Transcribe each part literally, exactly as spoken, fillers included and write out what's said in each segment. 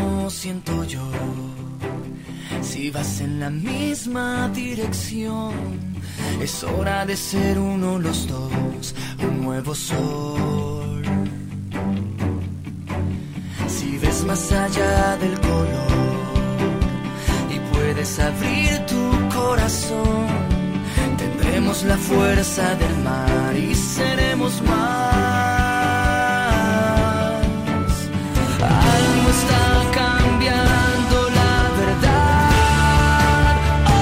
mismo siento yo. Si vas en la misma dirección, es hora de ser uno los dos, un nuevo sol. Si ves más allá del color y puedes abrir tu corazón, tendremos la fuerza del mar y seremos más. Algo está cambiando, la verdad.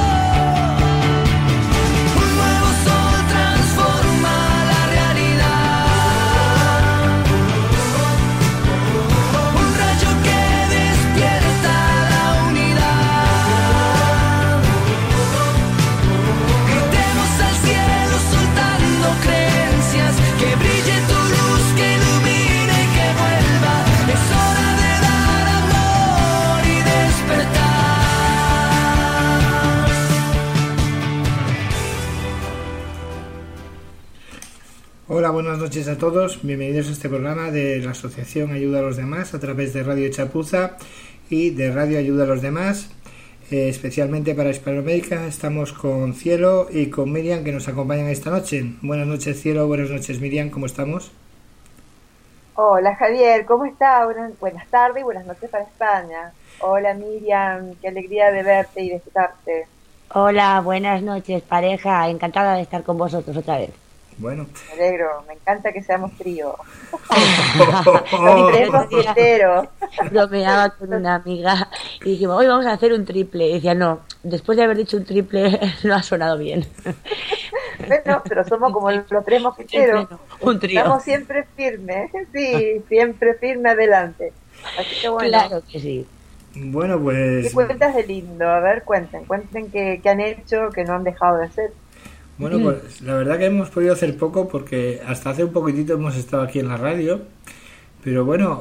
Oh, un nuevo sol transforma la realidad. Un rayo que despierta la unidad. Gritemos al cielo soltando creencias, que brille tu luz, que ilumine y que vuelva. Es hora de dar amor y despertar. Hola, buenas noches a todos. Bienvenidos a este programa de la Asociación Ayuda a los Demás a través de Radio Chapuza y de Radio Ayuda a los Demás. Eh, especialmente para Hispanoamérica estamos con Cielo y con Miriam, que nos acompañan esta noche. Buenas noches, Cielo. Buenas noches, Miriam. ¿Cómo estamos? Hola Javier, ¿cómo está? Buenas, buenas tardes y buenas noches para España. Hola Miriam, qué alegría de verte y de escucharte. Hola, buenas noches, pareja. Encantada de estar con vosotros otra vez. Bueno. Me alegro, me encanta que seamos trío. Los tres solteros. Bromeaba con una amiga y dijimos, hoy vamos a hacer un triple. Y decía, no, después de haber dicho un triple no ha sonado bien. Bueno, pero somos como los tres mosquiteros. Un trío. Estamos siempre firmes, sí, siempre firme adelante. Así que bueno. Claro que sí. Bueno, pues... ¿Qué cuentas de lindo? A ver, cuenten, cuenten qué, qué han hecho, que no han dejado de hacer. Bueno, pues la verdad que hemos podido hacer poco porque hasta hace un poquitito hemos estado aquí en la radio, pero bueno,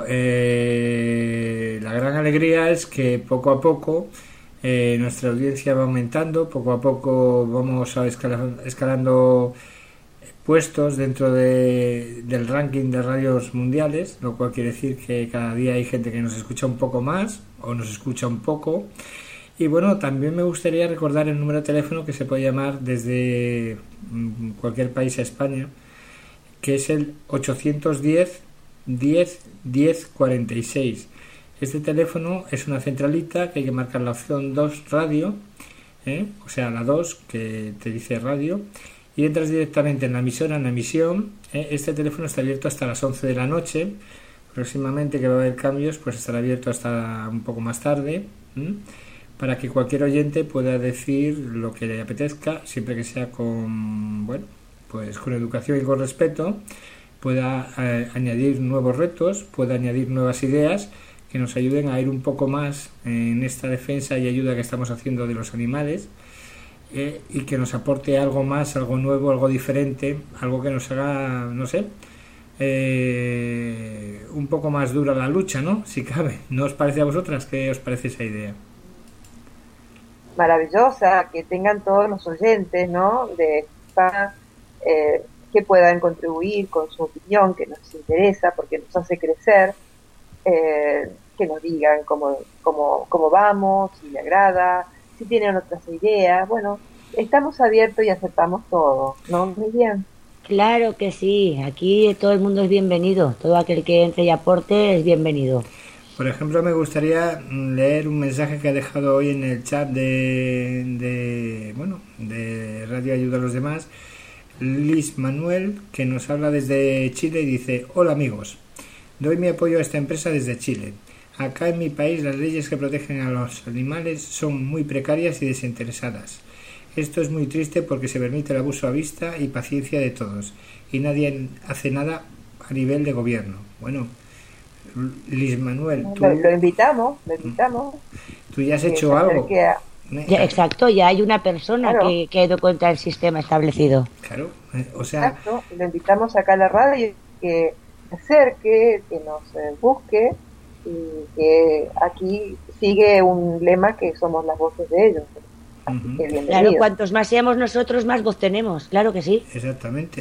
eh, la gran alegría es que poco a poco eh, nuestra audiencia va aumentando, poco a poco vamos a escalar, escalando puestos dentro de, del ranking de radios mundiales, lo cual quiere decir que cada día hay gente que nos escucha un poco más o nos escucha un poco. Y bueno, también me gustaría recordar el número de teléfono que se puede llamar desde cualquier país a España, que es el ochocientos diez, diez, diez, cuarenta y seis. Este teléfono es una centralita que hay que marcar la opción dos radio, ¿eh? O sea, la dos que te dice radio, y entras directamente en la emisora, en la emisión. ¿eh? Este teléfono está abierto hasta las once de la noche. Próximamente, que va a haber cambios, pues estará abierto hasta un poco más tarde, ¿eh? para que cualquier oyente pueda decir lo que le apetezca, siempre que sea con, bueno, pues con educación y con respeto, pueda eh, añadir nuevos retos, pueda añadir nuevas ideas que nos ayuden a ir un poco más en esta defensa y ayuda que estamos haciendo de los animales, eh, y que nos aporte algo más, algo nuevo, algo diferente, algo que nos haga, no sé, eh, un poco más dura la lucha, ¿no? Si cabe. ¿No os parece a vosotras? ¿Qué os parece esa idea? Maravillosa, que tengan todos los oyentes, ¿no? De eh, que puedan contribuir con su opinión, que nos interesa, porque nos hace crecer, eh, que nos digan cómo, cómo, cómo vamos, si le agrada, si tienen otras ideas. Bueno, estamos abiertos y aceptamos todo, ¿no? Muy bien. Claro que sí, aquí todo el mundo es bienvenido, todo aquel que entre y aporte es bienvenido. Por ejemplo, me gustaría leer un mensaje que ha dejado hoy en el chat de, de bueno, de Radio Ayuda a los Demás, Liz Manuel, que nos habla desde Chile y dice: hola amigos, doy mi apoyo a esta empresa desde Chile. Acá en mi país las leyes que protegen a los animales son muy precarias y desinteresadas. Esto es muy triste porque se permite el abuso a vista y paciencia de todos y nadie hace nada a nivel de gobierno. Bueno, Liz Manuel, tú... Lo, lo invitamos, lo invitamos. Tú ya has hecho algo. A... Ya, exacto, ya hay una persona claro. que, que ha ido contra el sistema establecido. Claro, o sea... Exacto, lo invitamos acá a la radio, que se acerque, que nos eh, busque, y que aquí sigue un lema que somos las voces de ellos. Así uh-huh. que bienvenido. Claro, cuantos más seamos nosotros, más voz tenemos, claro que sí. Exactamente.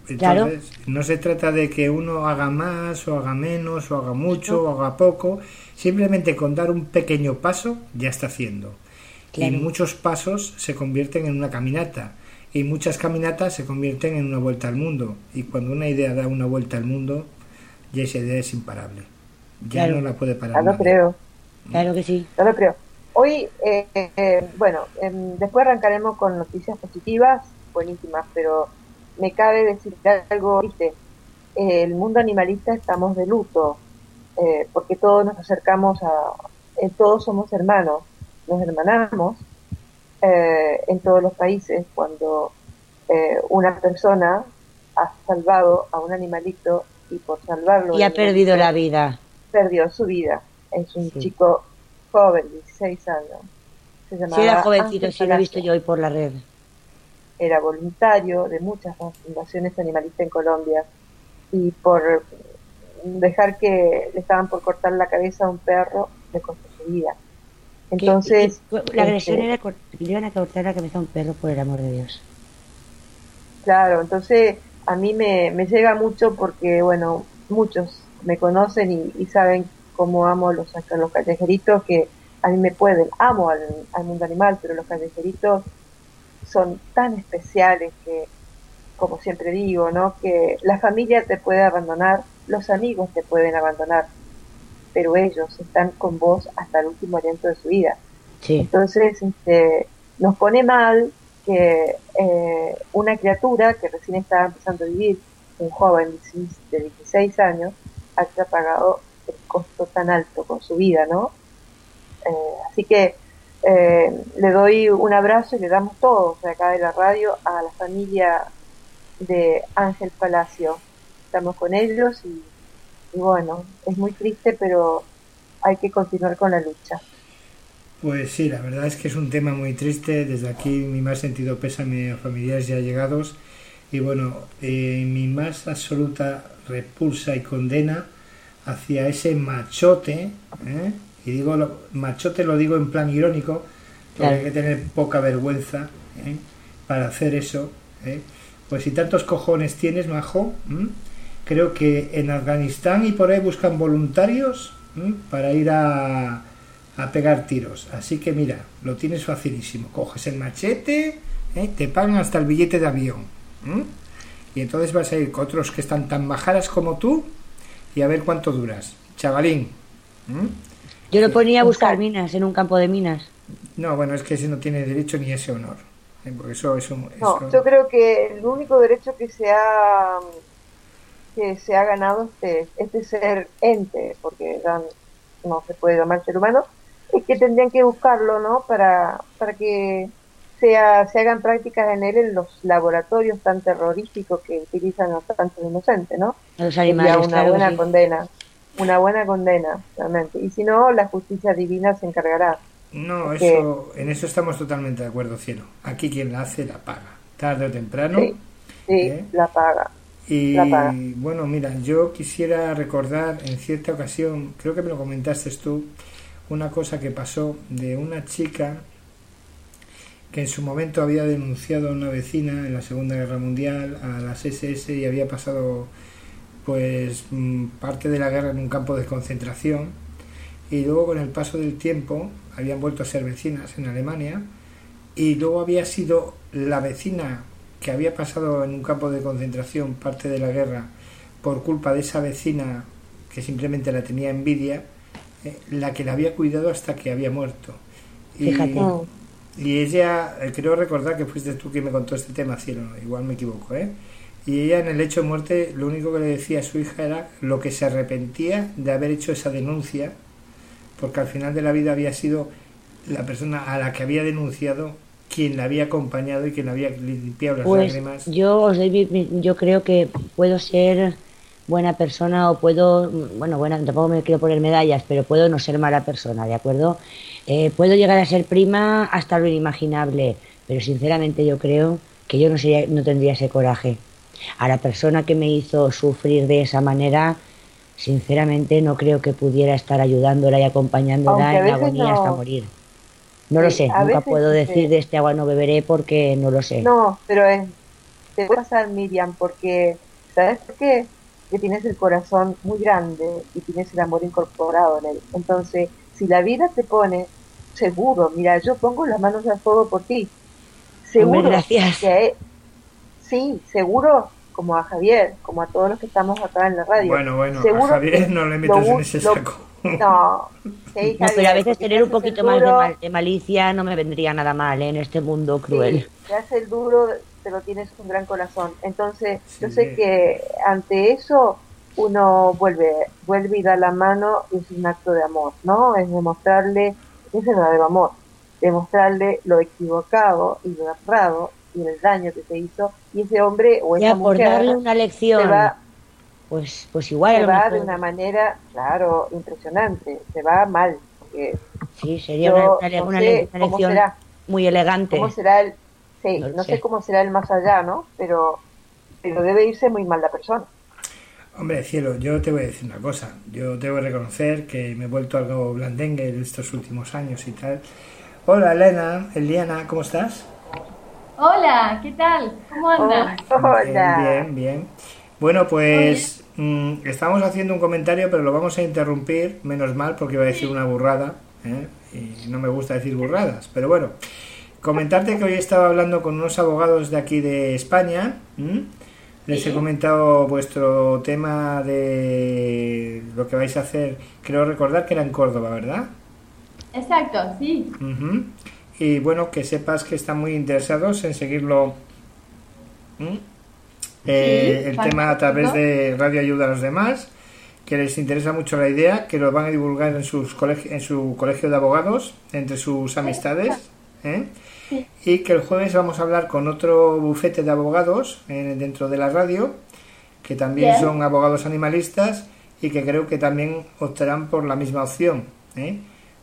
Claro. Entonces, no se trata de que uno haga más o haga menos o haga mucho o haga poco, simplemente con dar un pequeño paso ya está haciendo. Claro. Y muchos pasos se convierten en una caminata y muchas caminatas se convierten en una vuelta al mundo, y cuando una idea da una vuelta al mundo ya esa idea es imparable, ya Claro. no la puede parar Ya lo nadie. creo, Claro que sí. ya lo creo. Hoy, eh, eh, bueno, em, después arrancaremos con noticias positivas, buenísimas, pero me cabe decir algo, viste, eh, el mundo animalista estamos de luto, eh, porque todos nos acercamos a, eh, todos somos hermanos, nos hermanamos eh, en todos los países cuando eh, una persona ha salvado a un animalito y por salvarlo Y el ha perdido la animalito vida. perdió su vida. Es un Sí. chico joven, dieciséis años. Se Sí, llamaba era jovencito, Ángel sí lo he visto Palacio. yo hoy por la red. Era voluntario de muchas fundaciones animalistas en Colombia, y por dejar que le estaban por cortar la cabeza a un perro, le costó su vida. Que- Entonces, que- la agresión este, era cor- le iban a cortar la cabeza a un perro, por el amor de Dios. claro, entonces a mí me, me llega mucho porque, bueno, muchos me conocen y, y saben cómo amo los, a los callejeritos, que a mí me pueden, amo al, al mundo animal, pero los callejeritos son tan especiales que, como siempre digo, ¿no? Que la familia te puede abandonar, los amigos te pueden abandonar, pero ellos están con vos hasta el último aliento de su vida. Sí. Entonces, este, nos pone mal que eh, una criatura que recién estaba empezando a vivir, un joven de dieciséis años, haya pagado el costo tan alto con su vida, ¿no? Eh, así que eh, le doy un abrazo y le damos todos de acá de la radio a la familia de Ángel Palacio. Estamos con ellos y, y bueno, es muy triste, pero hay que continuar con la lucha. Pues sí, la verdad es que es un tema muy triste. Desde aquí mi más sentido pésame a familiares ya allegados, y bueno, eh, mi más absoluta repulsa y condena hacia ese machote, ¿eh? Y digo lo, machote lo digo en plan irónico, porque Claro. hay que tener poca vergüenza, ¿eh? Para hacer eso, ¿eh? Pues si tantos cojones tienes, majo, ¿m? Creo que en Afganistán y por ahí buscan voluntarios, ¿m? Para ir a a pegar tiros. Así que mira, lo tienes facilísimo. Coges el machete, ¿eh? Te pagan hasta el billete de avión, ¿eh? Y entonces vas a ir con otros que están tan majaras como tú y a ver cuánto duras, chavalín, ¿eh? Yo lo ponía a buscar Exacto. minas en un campo de minas. No, bueno, es que ese no tiene derecho ni ese honor, ¿eh? Porque eso, eso, No, eso- yo creo que el único derecho que se ha que se ha ganado este, este ser ente, porque ya no se puede llamar ser humano, es que tendrían que buscarlo, ¿no? Para, para que sea, se hagan prácticas en él en los laboratorios tan terroríficos que utilizan a tantos inocentes, ¿no? A los Sería animales, una claro que buena sí. condena, una buena condena, realmente. Y si no, la justicia divina se encargará. no, porque- eso, en eso estamos totalmente de acuerdo, cielo. Aquí quien la hace la paga, tarde o temprano. Sí, sí, ¿Eh? la paga. Y La paga. bueno, mira, yo quisiera recordar en cierta ocasión, creo que me lo comentaste tú, una cosa que pasó de una chica que en su momento había denunciado a una vecina en la Segunda Guerra Mundial a las ese ese y había pasado pues mm, parte de la guerra en un campo de concentración, y luego con el paso del tiempo habían vuelto a ser vecinas en Alemania, y luego había sido la vecina que había pasado en un campo de concentración parte de la guerra por culpa de esa vecina que simplemente la tenía envidia, eh, la que la había cuidado hasta que había muerto. Y, Fíjate. y ella, eh, creo recordar que fuiste tú quien me contó este tema, cielo, igual me equivoco, ¿eh? Y ella en el hecho de muerte lo único que le decía a su hija era lo que se arrepentía de haber hecho esa denuncia, porque al final de la vida había sido la persona a la que había denunciado quien la había acompañado y quien la había limpiado las Pues lágrimas. yo os doy mi- mi- yo creo que puedo ser buena persona o puedo, bueno, buena, tampoco me quiero poner medallas, pero puedo no ser mala persona, ¿de acuerdo? Eh, puedo llegar a ser prima hasta lo inimaginable, pero sinceramente yo creo que yo no sería, no tendría ese coraje. A la persona que me hizo sufrir de esa manera, sinceramente no creo que pudiera estar ayudándola y acompañándola Aunque a en la veces agonía no- hasta morir. No lo Sí, sé, a nunca veces puedo sí decir se- de este agua no beberé porque no lo sé. No, pero es, te puede pasar, Miriam, porque ¿Sabes por qué? Que tienes el corazón muy grande y tienes el amor incorporado en él. Entonces, si la vida te pone, seguro, mira, yo pongo las manos al fuego por ti, seguro. Hombre, gracias. Que, sí, seguro, como a Javier, como a todos los que estamos acá en la radio. Bueno, bueno, seguro a Javier no le metas en ese lo, saco. No, sí, No, pero a veces porque tener un te haces poquito el más de, duro, mal- de malicia no me vendría nada mal, ¿eh? En este mundo cruel. sí, te hace el duro, pero tienes un gran corazón. Entonces, yo Sí. sé que ante eso uno vuelve, vuelve y da la mano y es un acto de amor, ¿no? Es demostrarle, es el verdadero amor, demostrarle lo equivocado y lo errado y el daño que te hizo, y ese hombre o esa Ya, por mujer darle una se lección, va, pues, pues igual a se lo va mejor, de una manera, claro, impresionante, se va mal, porque sí, sería una, yo una, le- no una sé le- una cómo lección será, muy elegante. cómo será el, sí, No lo no sé. sé cómo será el más allá, ¿no? Pero, pero debe irse muy mal la persona. Hombre, cielo, yo te voy a decir una cosa. Yo tengo que reconocer que me he vuelto algo blandengue en estos últimos años y tal. Hola, Elena, Eliana, ¿cómo estás? Hola, ¿qué tal? ¿Cómo andas? Oh, hola. Bien, bien, bien. Bueno, pues mm, estamos haciendo un comentario, pero lo vamos a interrumpir, menos mal, porque iba a decir una burrada, ¿eh? Y no me gusta decir burradas, pero bueno. Comentarte que hoy estaba hablando con unos abogados de aquí de España. ¿m? Les he comentado vuestro tema de lo que vais a hacer. Creo recordar que era en Córdoba, ¿verdad? Exacto, sí. Ujú. Y bueno, que sepas que están muy interesados en seguirlo. ¿m? Eh, el fantástico. tema a través de Radio Ayuda a los Demás, que les interesa mucho la idea, que lo van a divulgar en, sus colegi- en su colegio de abogados, entre sus amistades, ¿eh? Sí. Y que el jueves vamos a hablar con otro bufete de abogados eh, dentro de la radio, que también Bien. son abogados animalistas y que creo que también optarán por la misma opción, ¿eh?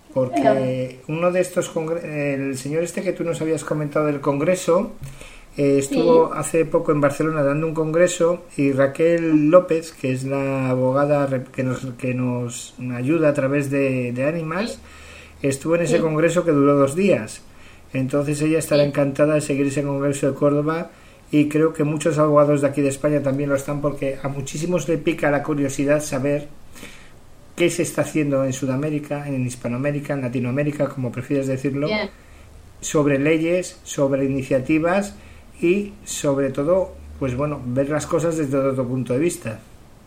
Porque uno de estos, congre- el señor este que tú nos habías comentado del congreso, eh, estuvo Sí. hace poco en Barcelona dando un congreso, y Raquel López, que es la abogada re- que nos, que nos ayuda a través de, de Animals, estuvo en ese Sí. congreso que duró dos días. Entonces ella estará Sí. encantada de seguir ese congreso de Córdoba, y creo que muchos abogados de aquí de España también lo están, porque a muchísimos le pica la curiosidad saber qué se está haciendo en Sudamérica, en Hispanoamérica, en Latinoamérica, como prefieres decirlo, Bien. sobre leyes, sobre iniciativas y sobre todo, pues bueno, ver las cosas desde otro punto de vista.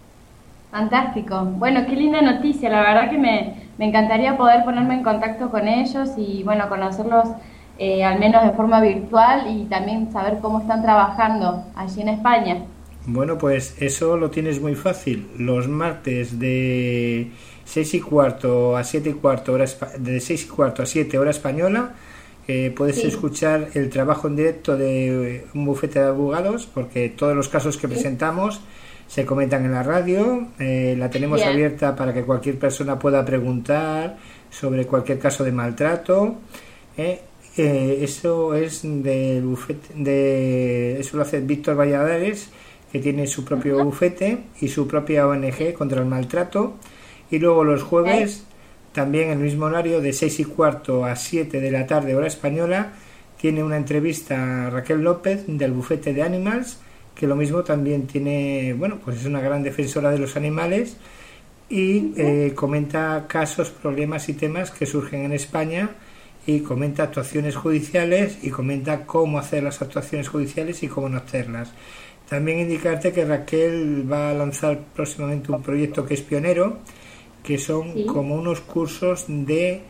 Fantástico. Bueno, qué linda noticia. La verdad que me, me encantaría poder ponerme en contacto con ellos y, bueno, conocerlos eh, al menos de forma virtual y también saber cómo están trabajando allí en España. Bueno, pues eso lo tienes muy fácil. Los martes de seis y cuarto a siete y cuarto hora espa- de seis y cuarto a siete hora española, eh, puedes Sí. escuchar el trabajo en directo de un bufete de abogados, porque todos los casos que presentamos se comentan en la radio. Eh, la tenemos Bien. abierta para que cualquier persona pueda preguntar sobre cualquier caso de maltrato. eh. Eh, eso es del bufete de eso lo hace Víctor Valladares, que tiene su propio bufete y su propia O N G contra el maltrato. Y luego los jueves, también en el mismo horario, de seis y cuarto a siete de la tarde, hora española, tiene una entrevista a Raquel López del bufete de Animals, que lo mismo también tiene, bueno, pues es una gran defensora de los animales, y eh, comenta casos, problemas y temas que surgen en España, y comenta actuaciones judiciales y comenta cómo hacer las actuaciones judiciales y cómo no hacerlas. También indicarte que Raquel va a lanzar próximamente un proyecto que es pionero, que son Sí. como unos cursos de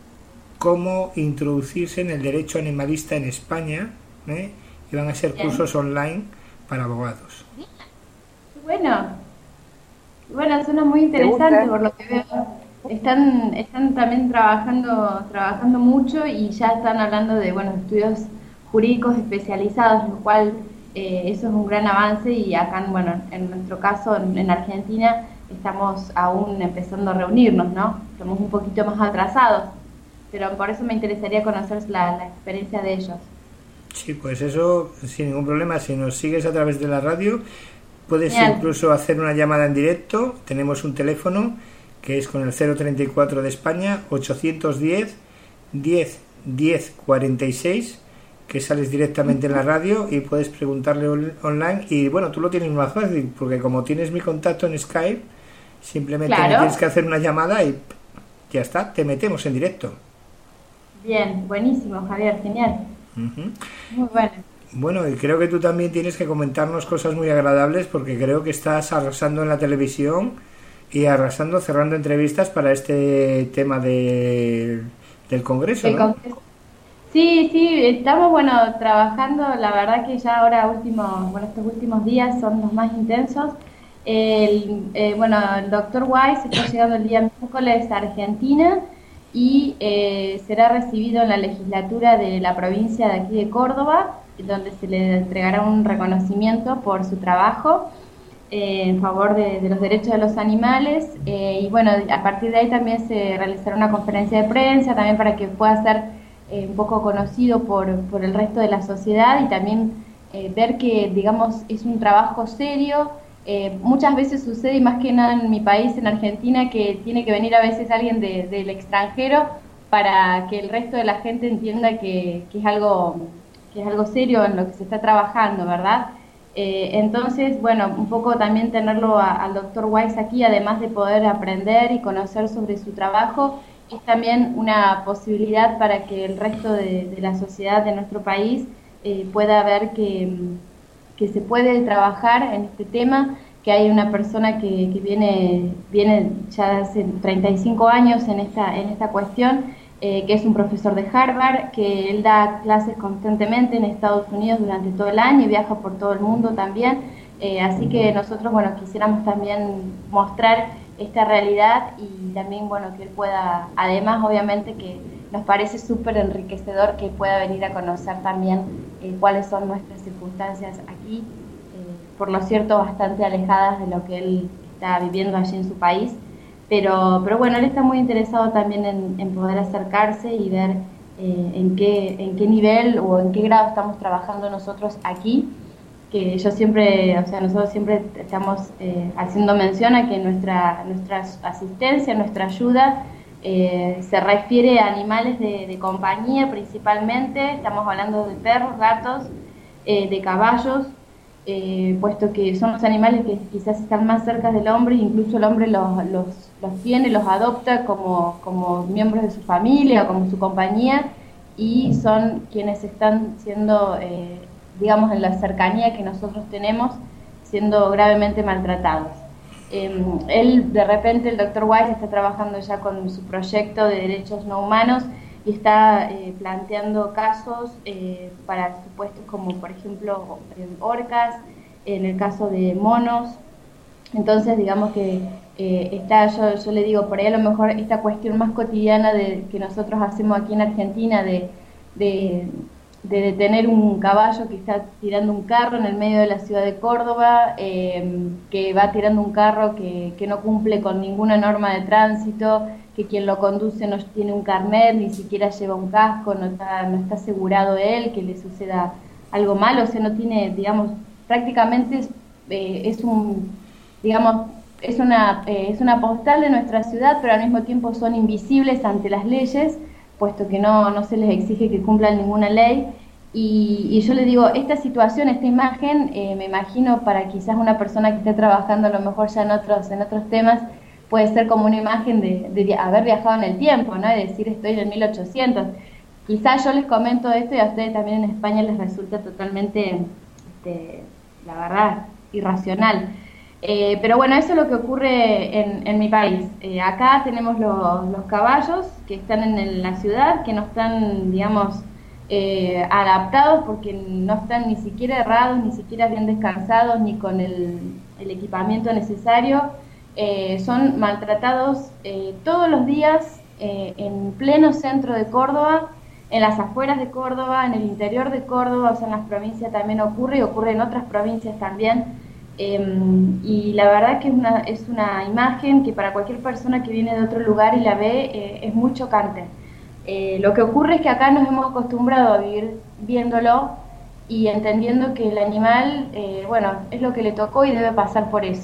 cómo introducirse en el derecho animalista en España, ¿eh? Y van a ser Bien. cursos online para abogados. Bueno, bueno, suena muy interesante gusta? por lo que veo. Están, están también trabajando, trabajando mucho y ya están hablando de, bueno, estudios jurídicos especializados, lo cual eh, eso es un gran avance y acá, bueno, en nuestro caso, en, en Argentina, estamos aún empezando a reunirnos, ¿no? Estamos un poquito más atrasados, pero por eso me interesaría conocer la, la experiencia de ellos. Sí, pues eso sin ningún problema. Si nos sigues a través de la radio, puedes Genial. incluso hacer una llamada en directo. Tenemos un teléfono que es con el cero treinta y cuatro de España, ochocientos diez, diez, diez cuarenta y seis, que sales directamente en la radio y puedes preguntarle on- online. Y bueno, tú lo tienes más fácil, porque como tienes mi contacto en Skype, simplemente me Claro. tienes que hacer una llamada y ya está, te metemos en directo. Bien, buenísimo, Javier, genial. Ujú. Muy bueno. Bueno, y creo que tú también tienes que comentarnos cosas muy agradables, porque creo que estás arrasando en la televisión y arrasando, cerrando entrevistas para este tema de, del Congreso, El ¿no? Congreso. Sí, sí, estamos, bueno, trabajando, la verdad que ya ahora últimos, bueno, estos últimos días son los más intensos. El, eh, bueno, el doctor Weiss está llegando el día miércoles a Argentina y eh, será recibido en la legislatura de la provincia de aquí de Córdoba, donde se le entregará un reconocimiento por su trabajo eh, en favor de, de los derechos de los animales. Eh, y bueno, a partir de ahí también se realizará una conferencia de prensa, también para que pueda ser eh, un poco conocido por, por el resto de la sociedad y también eh, ver que, digamos, es un trabajo serio. Eh, muchas veces sucede, y más que nada en mi país, en Argentina, que tiene que venir a veces alguien de, del extranjero para que el resto de la gente entienda que, que es algo que es algo serio en lo que se está trabajando, ¿verdad? Eh, entonces, bueno, un poco también tenerlo a, al doctor Weiss aquí, además de poder aprender y conocer sobre su trabajo, es también una posibilidad para que el resto de, de la sociedad de nuestro país eh, pueda ver que, que se puede trabajar en este tema, que hay una persona que, que viene, viene ya hace treinta y cinco años en esta, en esta cuestión, Eh, que es un profesor de Harvard, que él da clases constantemente en Estados Unidos durante todo el año y viaja por todo el mundo también, eh, así que nosotros, bueno, quisiéramos también mostrar esta realidad y también, bueno, que él pueda, además, obviamente, que nos parece súper enriquecedor que pueda venir a conocer también eh, cuáles son nuestras circunstancias aquí, eh, por lo cierto, bastante alejadas de lo que él está viviendo allí en su país. Pero, pero bueno, él está muy interesado también en, en poder acercarse y ver eh, en, qué, en qué nivel o en qué grado estamos trabajando nosotros aquí, que yo siempre, o sea, nosotros siempre estamos eh, haciendo mención a que nuestra, nuestra asistencia, nuestra ayuda eh, se refiere a animales de, de compañía principalmente, estamos hablando de perros, gatos, eh, de caballos, Eh, puesto que son los animales que quizás están más cerca del hombre, incluso el hombre los, los, los tiene, los adopta como, como miembros de su familia o como su compañía, y son quienes están siendo, eh, digamos, en la cercanía que nosotros tenemos, siendo gravemente maltratados. Eh, él, de repente, el doctor Weiss está trabajando ya con su proyecto de derechos no humanos y está eh, planteando casos eh, para supuestos como, por ejemplo, orcas, en el caso de monos. Entonces, digamos que eh, está, yo, yo le digo, por ahí a lo mejor esta cuestión más cotidiana de, que nosotros hacemos aquí en Argentina de, de, de detener un caballo que está tirando un carro en el medio de la ciudad de Córdoba, eh, que va tirando un carro que, que no cumple con ninguna norma de tránsito, que quien lo conduce no tiene un carnet, ni siquiera lleva un casco, no está, no está asegurado él, que le suceda algo malo, o sea, no tiene, digamos, prácticamente es, eh, es un, digamos, es una, eh, es una postal de nuestra ciudad, pero al mismo tiempo son invisibles ante las leyes, puesto que no, no se les exige que cumplan ninguna ley. Y, y yo le digo, esta situación, esta imagen, eh, me imagino para quizás una persona que esté trabajando a lo mejor ya en otros, en otros temas, puede ser como una imagen de, de haber viajado en el tiempo, ¿no? De decir, estoy en el mil ochocientos. Quizás yo les comento esto y a ustedes también en España les resulta totalmente, este, la verdad, irracional. Eh, pero bueno, eso es lo que ocurre en, en mi país. Eh, acá tenemos los, los caballos que están en, el, la ciudad, que no están, digamos, eh, adaptados porque no están ni siquiera errados, ni siquiera bien descansados, ni con el, el equipamiento necesario. Eh, son maltratados eh, todos los días eh, en pleno centro de Córdoba, en las afueras de Córdoba, en el interior de Córdoba, o sea, en las provincias también ocurre y ocurre en otras provincias también. Eh, y la verdad que es una, es una imagen que para cualquier persona que viene de otro lugar y la ve eh, es muy chocante. Eh, lo que ocurre es que acá nos hemos acostumbrado a vivir viéndolo y entendiendo que el animal, eh, bueno, es lo que le tocó y debe pasar por eso.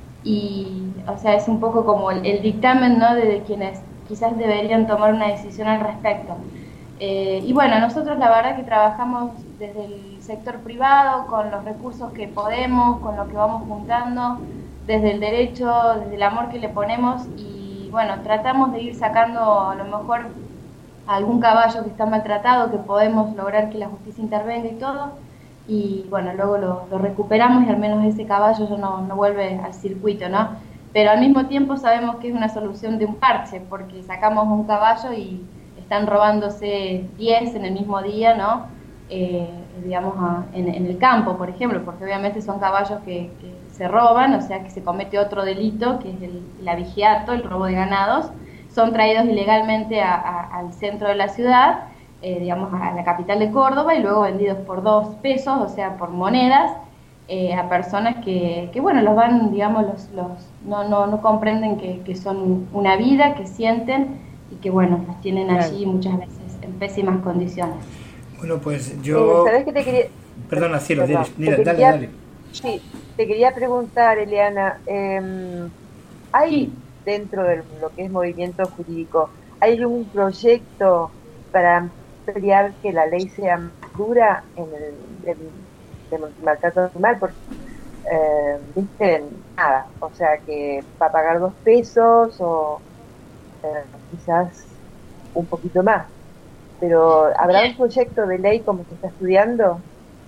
Y, o sea, es un poco como el, el dictamen, ¿no?, de, de quienes quizás deberían tomar una decisión al respecto. Eh, y bueno, nosotros la verdad que trabajamos desde el sector privado, con los recursos que podemos, con lo que vamos juntando, desde el derecho, desde el amor que le ponemos, y bueno, tratamos de ir sacando a lo mejor algún caballo que está maltratado, que podemos lograr que la justicia intervenga y todo, y bueno, luego lo, lo recuperamos y al menos ese caballo ya no, no vuelve al circuito, ¿no? Pero al mismo tiempo sabemos que es una solución de un parche, porque sacamos un caballo y están robándose diez en el mismo día, ¿no? Eh, digamos, a, en, en el campo, por ejemplo, porque obviamente son caballos que, que se roban, o sea que se comete otro delito, que es el, el abigeato, el robo de ganados, son traídos ilegalmente a, a, al centro de la ciudad, eh, digamos, a la capital de Córdoba, y luego vendidos por dos pesos, o sea, por monedas, eh, a personas que, que, bueno, los van, digamos, los, los no, no, no comprenden que, que son una vida, que sienten, y que bueno, las tienen allí claro. Muchas veces en pésimas condiciones. Bueno, pues yo... ¿Sabés qué te quería...? Perdona, Cielo, Perdón, dile, dile, quería... dale, dale. Sí, te quería preguntar, Eliana, eh, ¿hay sí. dentro de lo que es movimiento jurídico, hay un proyecto para ampliar que la ley sea más dura en el, en el maltrato animal? Porque, eh, viste, nada, o sea, que para pagar dos pesos o... Eh, quizás un poquito más, pero ¿habrá un proyecto de ley como se está estudiando?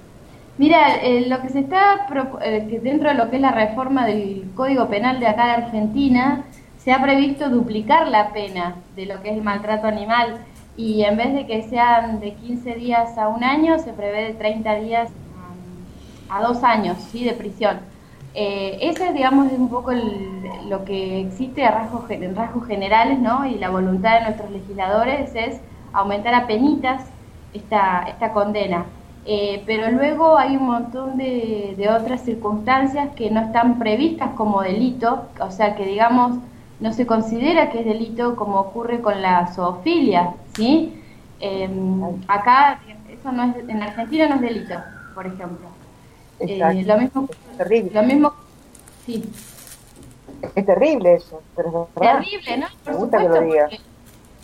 Mira, eh, lo que se está eh, dentro de lo que es la reforma del Código Penal de acá de Argentina, se ha previsto duplicar la pena de lo que es el maltrato animal, y en vez de que sean de quince días a un año, se prevé de treinta días a, a dos años, ¿sí?, de prisión. Eh, ese, digamos, es un poco el, lo que existe a rasgos, en rasgos generales, ¿no? Y la voluntad de nuestros legisladores es aumentar a penitas esta, esta condena. Eh, pero luego hay un montón de, de otras circunstancias que no están previstas como delito, o sea que, digamos, no se considera que es delito, como ocurre con la zoofilia, ¿sí? Eh, acá, eso no es, en Argentina no es delito, por ejemplo. Eh, lo mismo, es terrible. Lo mismo, sí. Es terrible eso, pero es verdad. Terrible, ¿no? Por Me gusta supuesto, que lo diga. Porque,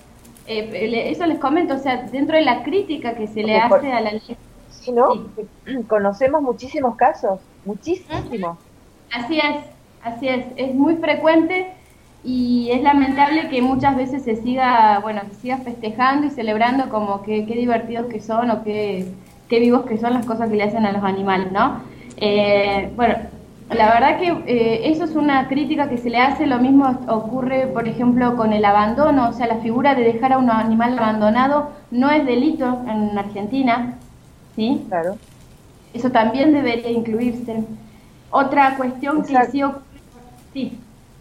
eh, eso les comento, o sea, dentro de la crítica que se porque le hace por, a la ley. Sí, ¿no? Sí. Conocemos muchísimos casos, muchísimos. Así es, así es, es muy frecuente y es lamentable que muchas veces se siga, bueno, se siga festejando y celebrando como que qué divertidos que son o qué qué vivos que son las cosas que le hacen a los animales, ¿no? Eh, bueno, la verdad que eh, eso es una crítica que se le hace, lo mismo ocurre, por ejemplo, con el abandono, o sea, la figura de dejar a un animal abandonado no es delito en Argentina, ¿sí? Claro. Eso también debería incluirse. Otra cuestión Exacto. que sí ocurre... Sí.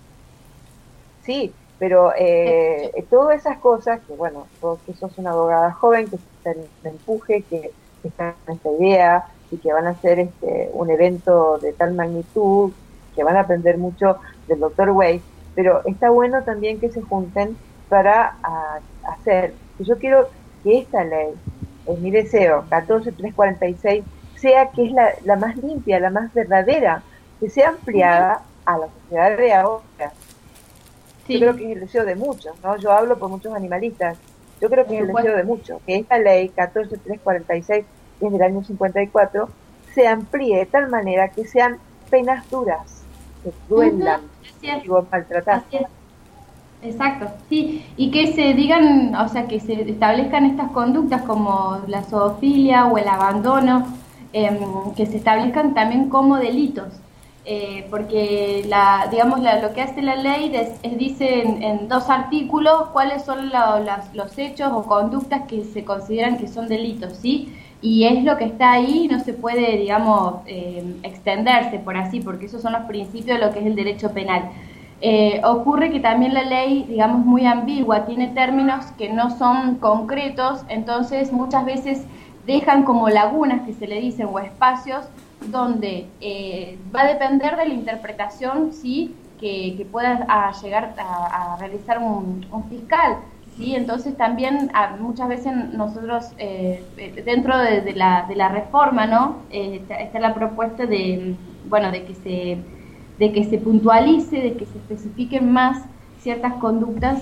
Sí, pero eh, todas esas cosas, que bueno, vos que sos una abogada joven, que está en empuje, que están en esta idea y que van a hacer este un evento de tal magnitud, que van a aprender mucho del doctor Weiss, pero está bueno también que se junten para a, hacer, yo quiero que esta ley, es mi deseo, catorce mil trescientos cuarenta y seis, sea que es la, la más limpia, la más verdadera, que sea ampliada a la sociedad de ahora. Sí. Yo creo que es el deseo de muchos, ¿no? Yo hablo por muchos animalistas. Yo creo que es el deseo de muchos, que esta ley catorce mil trescientos cuarenta y seis, que es del año cincuenta y cuatro, se amplíe de tal manera que sean penas duras, que duelan, uh-huh. maltratar. Exacto, sí, y que se digan, o sea, que se establezcan estas conductas como la zoofilia o el abandono, eh, que se establezcan también como delitos. Eh, porque la, digamos la, lo que hace la ley es, es dice en, en dos artículos cuáles son la, las, los hechos o conductas que se consideran que son delitos, ¿sí? Y es lo que está ahí, no se puede, digamos, eh, extenderse por así, porque esos son los principios de lo que es el derecho penal. Eh, ocurre que también la ley, digamos, muy ambigua, tiene términos que no son concretos, entonces muchas veces dejan como lagunas que se le dicen o espacios donde eh, va a depender de la interpretación, sí, que, que pueda a llegar a, a realizar un, un fiscal, sí. Entonces también a, muchas veces nosotros eh, dentro de, de, la, de la reforma, ¿no? Eh, está, está la propuesta de, bueno, de que se de que se puntualice, de que se especifiquen más ciertas conductas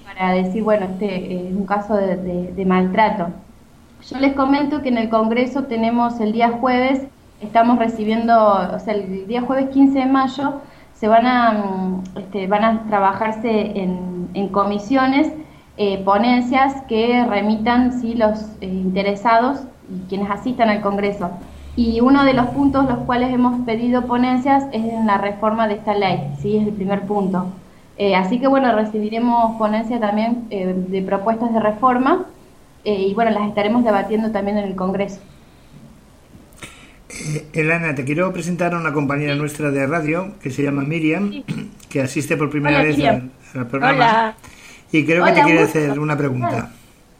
para decir, bueno, este es un caso de, de, de maltrato. Yo les comento que en el Congreso tenemos el día jueves, estamos recibiendo, o sea, el día jueves quince de mayo, se van a, este, van a trabajarse en, en comisiones, eh, ponencias que remitan, sí, los eh, interesados y quienes asistan al Congreso. Y uno de los puntos los cuales hemos pedido ponencias es en la reforma de esta ley, sí, es el primer punto. Eh, así que bueno, recibiremos ponencia también eh, de propuestas de reforma eh, y bueno, las estaremos debatiendo también en el Congreso. Eh, Elena, te quiero presentar a una compañera nuestra de radio que se llama Miriam, sí, que asiste por primera Hola, vez al, al programa. Hola. Y creo Hola, que te quiere gusto. hacer una pregunta.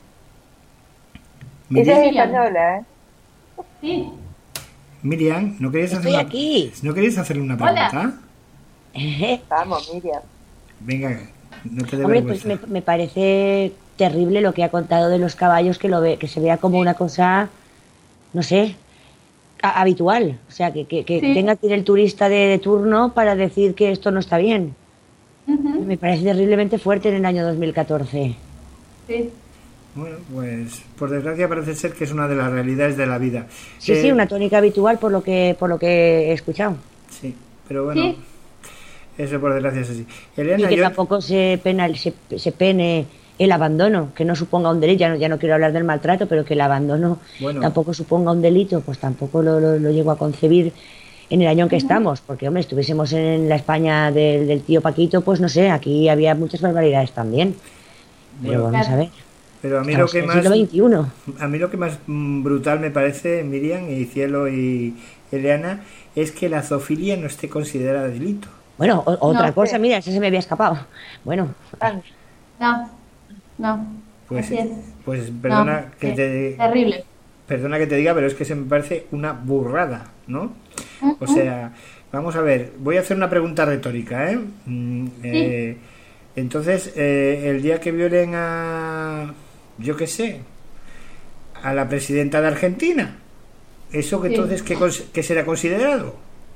Ella es Miriam. española, ¿eh? Sí. Miriam, ¿no querías Estoy hacer una, aquí. ¿no querías hacerle una pregunta? Hombre, Vamos, Miriam. Venga, no te dé pues vergüenza. me, me parece terrible lo que ha contado de los caballos, que lo ve, que se vea como una cosa, no sé, a- habitual. O sea, que, que, que Sí. tenga que ir el turista de, de turno para decir que esto no está bien. Ujú. Me parece terriblemente fuerte en el año dos mil catorce. Sí. Bueno, pues por desgracia parece ser que es una de las realidades de la vida. Sí, Eh, sí, una tónica habitual por lo que por lo que he escuchado. Sí, pero bueno, Sí. eso por desgracia es así. Y Elena, que yo... tampoco se, penal, se, se pene el abandono, que no suponga un delito. Ya no, ya no quiero hablar del maltrato, pero que el abandono Bueno. tampoco suponga un delito, pues tampoco lo, lo, lo llego a concebir en el año en que estamos. Porque, hombre, estuviésemos en la España del, del tío Paquito, pues no sé, aquí había muchas barbaridades también. Pero Bueno. vamos a ver. Pero a mí lo Estamos que en el más siglo veintiuno. a mí lo que más mm, brutal me parece, Miriam y Cielo y Eliana, es que la zoofilia no esté considerada delito. Bueno, o- otra No, cosa, sí. mira, esa se me había escapado. Bueno, Ah, No, no. Pues, Así es. pues perdona No, que es te terrible. perdona que te diga, pero es que se me parece una burrada, ¿no? O sea, vamos a ver, voy a hacer una pregunta retórica, ¿eh? Mm, eh, entonces, eh, el día que violen a, yo qué sé, a la presidenta de Argentina, ¿eso que Sí. entonces qué, cons- qué será considerado?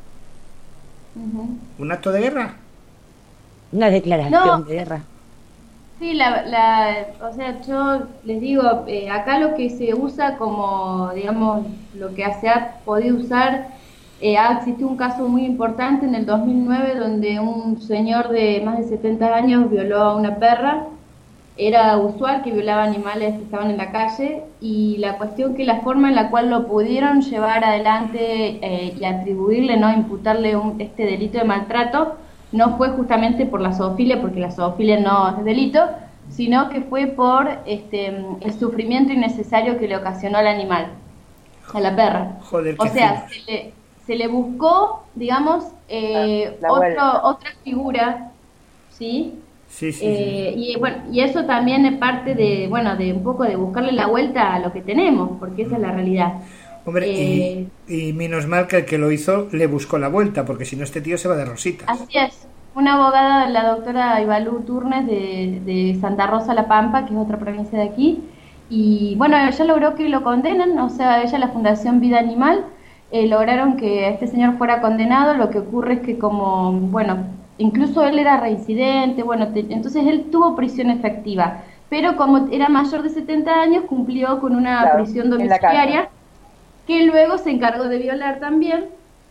Ujú. ¿Un acto de guerra? una declaración No. de guerra. Sí, la, la, o sea, yo les digo, eh, acá lo que se usa como, digamos, lo que se ha podido usar, eh, ha existido un caso muy importante en el dos mil nueve donde un señor de más de setenta años violó a una perra. Era usual que violaba animales que estaban en la calle y la cuestión que la forma en la cual lo pudieron llevar adelante eh, y atribuirle, no imputarle un, este delito de maltrato, no fue justamente por la zoofilia, porque la zoofilia no es delito, sino que fue por este, el sufrimiento innecesario que le ocasionó al animal, a la perra. Joder, O qué sea, finos. se le, se le buscó, digamos, eh, La- la vuelta. otro, otra figura, ¿sí? Sí, sí, Eh, sí. y bueno, y eso también es parte de, bueno, de un poco de buscarle la vuelta a lo que tenemos, porque esa es la realidad. Hombre, eh, y, y menos mal que el que lo hizo le buscó la vuelta, porque si no este tío se va de rositas. Así es. Una abogada, la doctora Ibalú Turnes de, de Santa Rosa La Pampa, que es otra provincia de aquí, y bueno, ella logró que lo condenen, o sea, ella, la Fundación Vida Animal, eh, lograron que este señor fuera condenado. Lo que ocurre es que como, bueno, incluso él era reincidente, bueno, te- entonces él tuvo prisión efectiva, pero como era mayor de setenta años, cumplió con una Claro, prisión en la domiciliaria, cárcel. que luego se encargó de violar también.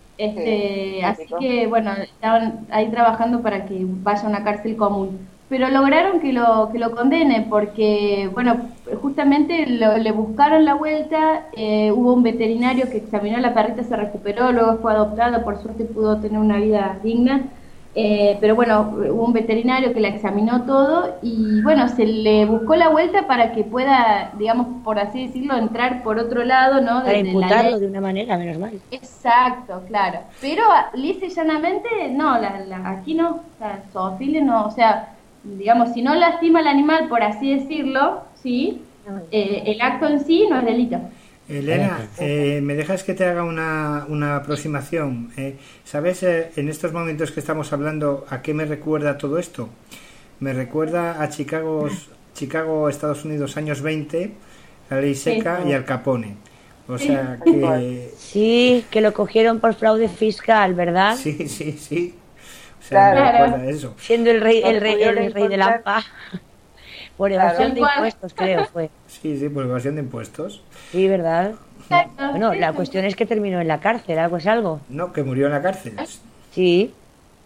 Este, Sí, así típico. que bueno, estaban ahí trabajando para que vaya a una cárcel común, pero lograron que lo que lo condene porque bueno, justamente lo- le buscaron la vuelta. Eh, hubo un veterinario que examinó a la perrita, se recuperó, luego fue adoptada, por suerte pudo tener una vida digna. Eh, pero bueno, hubo un veterinario que la examinó todo y bueno, se le buscó la vuelta para que pueda, digamos, por así decirlo, entrar por otro lado, ¿no? Para Desde la imputarlo ley. de una manera, menos mal. Exacto, claro. Pero ah, lisa y llanamente, no, la, la- aquí no, o sea, zoofilia no, o sea, digamos, si no lastima al animal, por así decirlo, ¿sí? Eh, el acto en sí no es delito. Elena, eh, ¿me dejas que te haga una, una aproximación? Eh, ¿Sabes, eh, en estos momentos que estamos hablando, a qué me recuerda todo esto? Me recuerda a Chicago, Chicago, Estados Unidos, años veinte, la ley seca Sí. y Al Capone. O Sí. sea que... Sí, que lo cogieron por fraude fiscal, ¿verdad? Sí, sí, sí. O sea, me Claro. recuerda a eso. Siendo el rey, No el le rey, pudieron el rey de la encontrar. paz. Por Claro. evasión de Igual. impuestos, creo, fue. Sí, sí, por evasión de impuestos. Sí, ¿verdad? Exacto, Bueno, sí, la sí. cuestión es que terminó en la cárcel, algo es algo. No, que murió en la cárcel. Sí,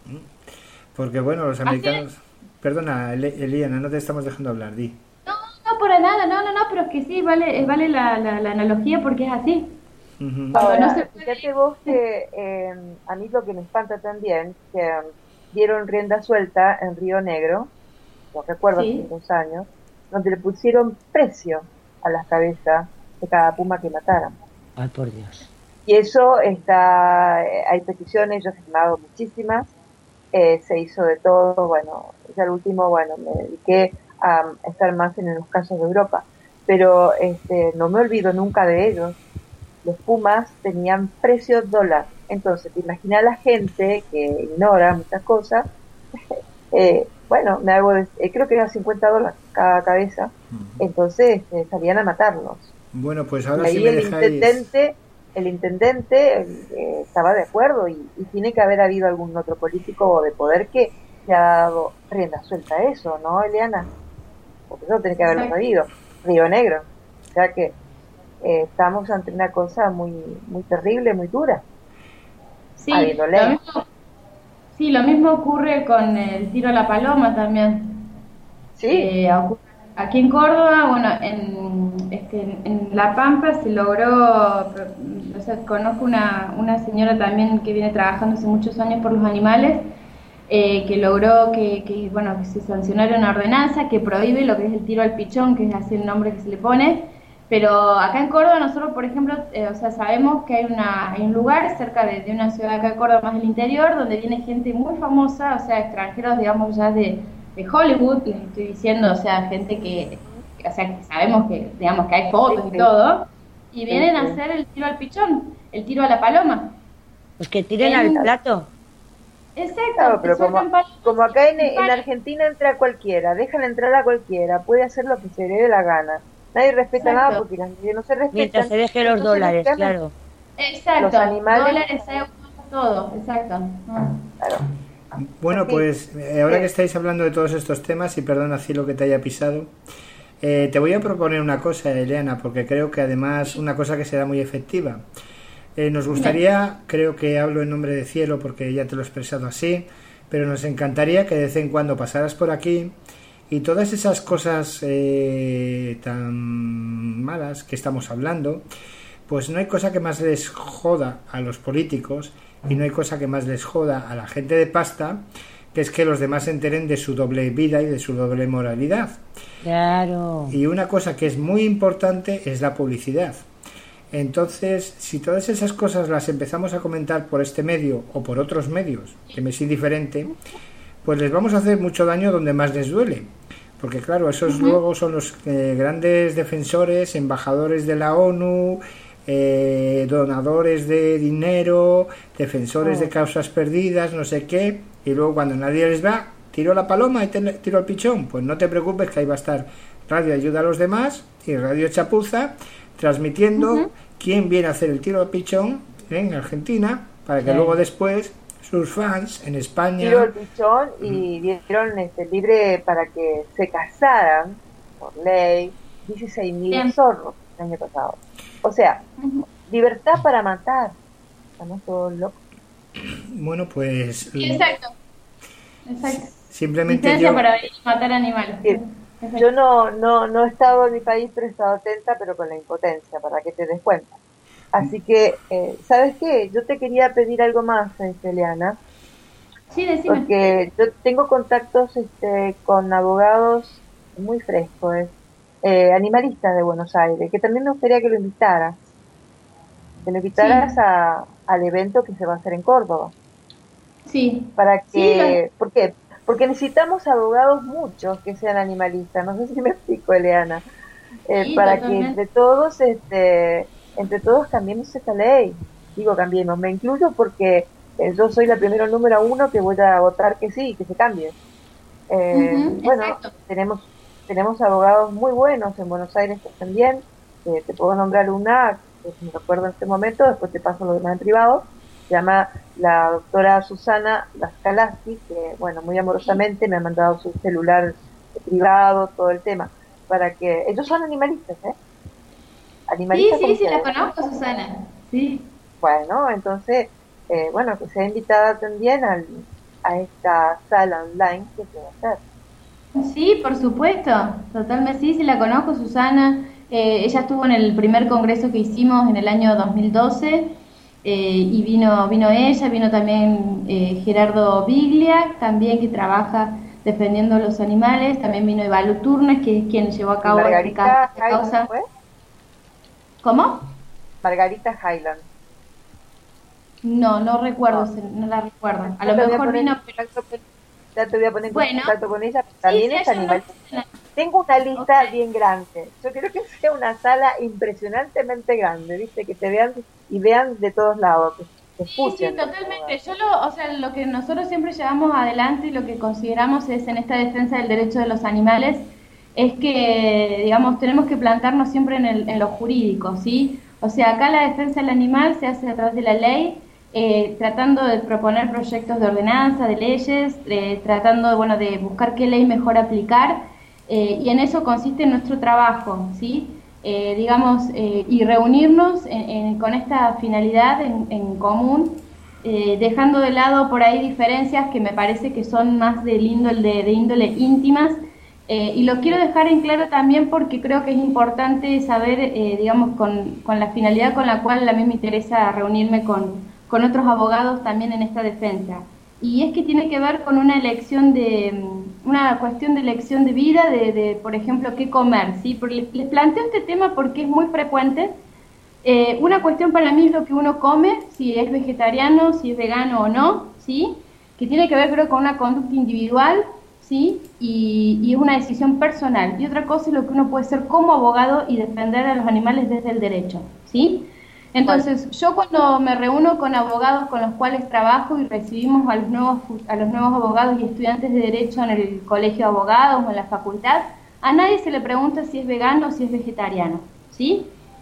Porque bueno, los ¿Ah, americanos... Perdona, Eli- Eliana, no te estamos dejando hablar, di. No, no, para nada, no, no, no, pero es que sí, vale, eh, vale la, la, la analogía porque es así. Ujú. Cuando Ahora, no se puede- fíjate vos que eh, a mí lo que me espanta también, que um, dieron rienda suelta en Río Negro, lo recuerdo Sí. hace dos años, donde le pusieron precio a las cabezas de cada puma que mataran. ay, por Dios. Y eso está, eh, hay peticiones, yo he firmado muchísimas, eh, se hizo de todo, bueno, ya al último, bueno, me dediqué a estar más en los casos de Europa, pero este, no me olvido nunca de ellos. Los pumas tenían precio dólar, entonces te imaginas la gente que ignora muchas cosas, eh, bueno, me hago, de- eh, creo que eran cincuenta dólares cada cabeza, entonces eh, salían a matarnos. Bueno, pues Y ahora sí ahí me el dejáis... intendente, el intendente eh, estaba de acuerdo y, y tiene que haber habido algún otro político de poder que le ha dado rienda suelta a eso, ¿no, Eliana? Porque eso tiene que haberlo Exacto. sabido. Río Negro. O sea que eh, estamos ante una cosa muy muy terrible, muy dura. Sí, habiendo lo ley. mismo, sí, lo mismo ocurre con el tiro a la paloma también. Sí, Eh, ocurre aquí en Córdoba, bueno, en, este, en, en La Pampa se logró, o sea, conozco una, una señora también que viene trabajando hace muchos años por los animales, eh, que logró que, que, bueno, que se sancionara una ordenanza que prohíbe lo que es el tiro al pichón, que es así el nombre que se le pone. Pero acá en Córdoba nosotros, por ejemplo, eh, o sea, sabemos que hay, una, hay un lugar cerca de, de una ciudad acá de Córdoba, más del interior, donde viene gente muy famosa, o sea, extranjeros, digamos, ya de, de Hollywood, les estoy diciendo, o sea, gente que, o sea, que sabemos que, digamos, que hay fotos Sí, y sí. todo, y vienen Sí, a sí. hacer el tiro al pichón, el tiro a la paloma. Pues que tiren En- al plato. Exacto, claro, te pero como, sueltan palomas como acá en, y en palos. Argentina entra cualquiera, dejan entrar a cualquiera, puede hacer lo que se le dé la gana. Nadie respeta Exacto. nada porque las leyes no se respetan. Mientras se deje los entonces dólares, reclaman. claro. Exacto, Los animales- dólares, euros, todo, exacto. Ah. Claro. Bueno, Así. pues eh, ahora Sí. que estáis hablando de todos estos temas, y perdona Cilo que te haya pisado, eh, te voy a proponer una cosa, Eliana, porque creo que además una cosa que será muy efectiva. Eh, nos gustaría, creo que hablo en nombre de Cielo porque ya te lo he expresado así, pero nos encantaría que de vez en cuando pasaras por aquí y todas esas cosas eh, tan malas que estamos hablando, pues no hay cosa que más les joda a los políticos y no hay cosa que más les joda a la gente de pasta, que es que los demás se enteren de su doble vida y de su doble moralidad. Claro. Y una cosa que es muy importante es la publicidad. Entonces, si todas esas cosas las empezamos a comentar por este medio o por otros medios, que me es indiferente, pues les vamos a hacer mucho daño donde más les duele. Porque claro, esos luego son los eh, grandes defensores, embajadores de la ONU, eh, donadores de dinero, defensores de causas perdidas, no sé qué, y luego cuando nadie les va, tiro la paloma y te- tiro al pichón. Pues no te preocupes que ahí va a estar Radio Ayuda a los Demás y Radio Chapuza transmitiendo quién viene a hacer el tiro al pichón en Argentina, para que Claro. luego después sus fans en España... Tiró el pichón y dieron este libre para que se casaran por ley dieciséis mil Bien. zorros el año pasado. O sea, libertad para matar. Estamos todos locos. Bueno, pues Sí, exacto. Exacto. simplemente Licencia yo... para venir a matar animales. Sí. Exacto. Yo no, no, no he estado en mi país, pero he estado atenta, pero con la impotencia, para que te des cuenta. Así que, eh, ¿sabes qué? Yo te quería pedir algo más, este, Eliana, Sí, decime. porque yo tengo contactos este, con abogados muy frescos, eh, eh, animalistas de Buenos Aires, que también me gustaría que lo invitaras, que lo invitaras Sí. a, al evento que se va a hacer en Córdoba, Sí. para Sí, que, ¿por qué? Porque necesitamos abogados muchos que sean animalistas, no sé si me explico, Eliana, eh, Sí, para totalmente. que entre todos, este, entre todos cambiemos esta ley, digo cambiemos, me incluyo porque eh, yo soy la primera número uno que voy a votar que sí, que se cambie. Eh, Ujú, bueno, exacto. tenemos tenemos abogados muy buenos en Buenos Aires también, eh, te puedo nombrar una, que me recuerdo en este momento, después te paso lo demás en privado, se llama la doctora Susana Lascalaski, que bueno, muy amorosamente me ha mandado su celular privado, todo el tema, para que ellos son animalistas, ¿eh? Sí, Animalistas como sí, sí, la ustedes. conozco, Susana. Sí. Bueno, entonces, eh, bueno, que sea invitada también al, a esta sala online que se va a hacer. Sí, por supuesto, totalmente sí, sí la conozco, Susana. Eh, ella estuvo en el primer congreso que hicimos en el año dos mil doce eh, y vino, vino ella, vino también eh, Gerardo Biglia, también que trabaja defendiendo a los animales, también vino Evalu Turnes, que es quien llevó a Y cabo este ca- Margarita esta Highland causa. fue, ¿Cómo? Margarita Highland. No, no recuerdo, No, se- no la recuerdo. A ya lo te voy a mejor poner en vino, pero contacto con, ya te voy a poner en bueno, contacto con ella, sí, también sí, es ella no. animalista. Tengo una Ok. lista bien grande. Yo quiero que sea una sala impresionantemente grande, ¿viste? Que te vean y vean de todos lados, que, que Sí, sí, escuchen los totalmente. abogados. Yo lo, o sea, lo que nosotros siempre llevamos adelante y lo que consideramos es en esta defensa del derecho de los animales es que, digamos, tenemos que plantarnos siempre en, el, en lo jurídico, ¿sí? O sea, acá la defensa del animal se hace a través de la ley, eh, tratando de proponer proyectos de ordenanza, de leyes, eh, tratando, bueno, de buscar qué ley mejor aplicar, eh, y en eso consiste nuestro trabajo, ¿sí? Eh, digamos, eh, y reunirnos en, en, con esta finalidad en, en común, eh, dejando de lado por ahí diferencias que me parece que son más del índole, de, de índole íntimas, eh, y lo quiero dejar en claro también porque creo que es importante saber, eh, digamos, con, con la finalidad con la cual a mí me interesa reunirme con, con otros abogados también en esta defensa. Y es que tiene que ver con una elección de, una cuestión de elección de vida, de, de por ejemplo, qué comer, ¿sí? Les, les planteo este tema porque es muy frecuente. Eh, una cuestión para mí es lo que uno come, si es vegetariano, si es vegano o no, ¿sí? Que tiene que ver, creo, con una conducta individual, ¿sí? Y, y es una decisión personal. Y otra cosa es lo que uno puede ser como abogado y defender a los animales desde el derecho, ¿sí? Entonces, yo cuando me reúno con abogados con los cuales trabajo y recibimos a los nuevos, a los nuevos abogados y estudiantes de Derecho en el colegio de abogados o en la facultad, a nadie se le pregunta si es vegano o si es vegetariano, ¿sí?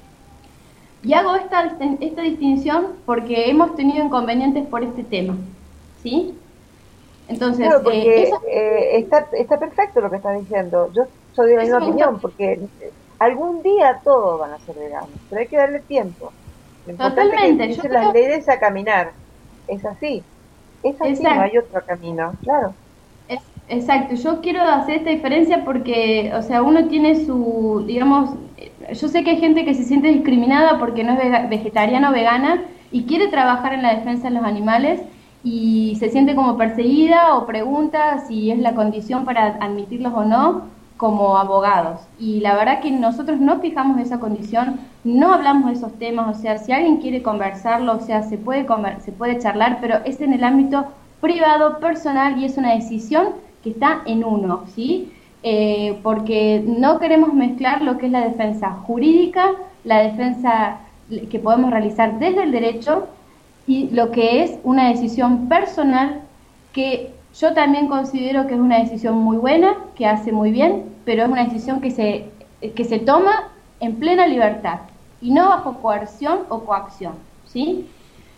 Y hago esta, esta distinción porque hemos tenido inconvenientes por este tema, ¿sí? Entonces, Claro, porque eh, eso, eh, está, está perfecto lo que estás diciendo. Yo soy de la eso misma me gusta. opinión, porque eh, algún día todos van a ser veganos, pero hay que darle tiempo. Lo importante es que Totalmente, yo empiecen creo, las leyes a caminar. Es así, es así, no exacto. hay otro camino, claro. Es, exacto, yo quiero hacer esta diferencia porque, o sea, uno tiene su, digamos, eh, yo sé que hay gente que se siente discriminada porque no es vega- vegetariana o vegana y quiere trabajar en la defensa de los animales y se siente como perseguida o pregunta si es la condición para admitirlos o no como abogados. Y la verdad que nosotros no fijamos esa condición, no hablamos de esos temas, o sea, si alguien quiere conversarlo, o sea, se puede, conver- se puede charlar, pero es en el ámbito privado, personal y es una decisión que está en uno, ¿sí? Eh, porque no queremos mezclar lo que es la defensa jurídica, la defensa que podemos realizar desde el derecho y lo que es una decisión personal que yo también considero que es una decisión muy buena, que hace muy bien, pero es una decisión que se, que se toma en plena libertad y no bajo coerción o coacción, ¿sí?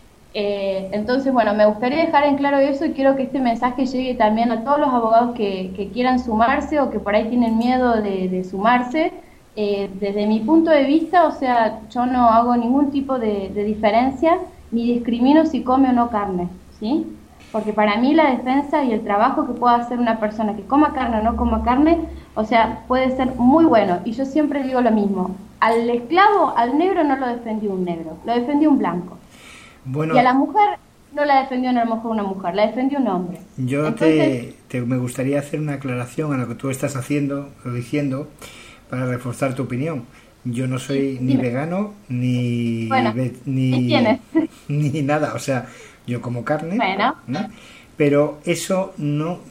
Eh, entonces, bueno, me gustaría dejar en claro eso y quiero que este mensaje llegue también a todos los abogados que, que quieran sumarse o que por ahí tienen miedo de, de sumarse. Eh, desde mi punto de vista, o sea, yo no hago ningún tipo de, de diferencia ni discrimino si come o no carne, ¿sí? Porque para mí la defensa y el trabajo que pueda hacer una persona que coma carne o no coma carne, o sea, puede ser muy bueno. Y yo siempre digo lo mismo, al esclavo, al negro no lo defendió un negro, lo defendió un blanco. Bueno, Y a la mujer no la defendió a lo mejor una mujer, la defendió un hombre. yo Entonces, te, te- me gustaría hacer una aclaración a lo que tú estás haciendo o diciendo para reforzar tu opinión. Yo no soy ni dime. vegano ni Bueno, ve- ¿qué ni, tienes? ni nada, o sea, yo como carne, Bueno, ¿no? Pero eso no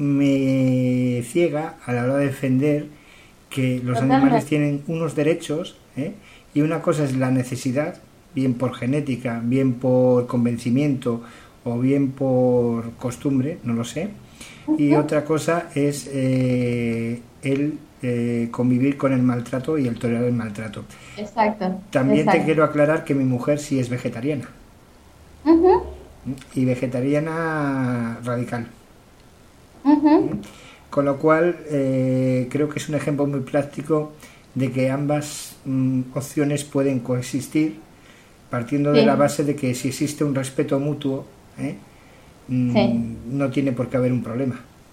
me ciega a la hora de defender que los Totalmente. animales tienen unos derechos, ¿eh? Y una cosa es la necesidad, bien por genética, bien por convencimiento o bien por costumbre, no lo sé, y otra cosa es eh, el eh, convivir con el maltrato y el tolerar el maltrato. exacto. También exacto. te quiero aclarar que mi mujer sí es vegetariana, Ujú, y vegetariana radical. ujú. Con lo cual, eh, creo que es un ejemplo muy práctico de que ambas mm, opciones pueden coexistir, partiendo sí. de la base de que si existe un respeto mutuo, ¿eh? mm, sí. no tiene por qué haber un problema.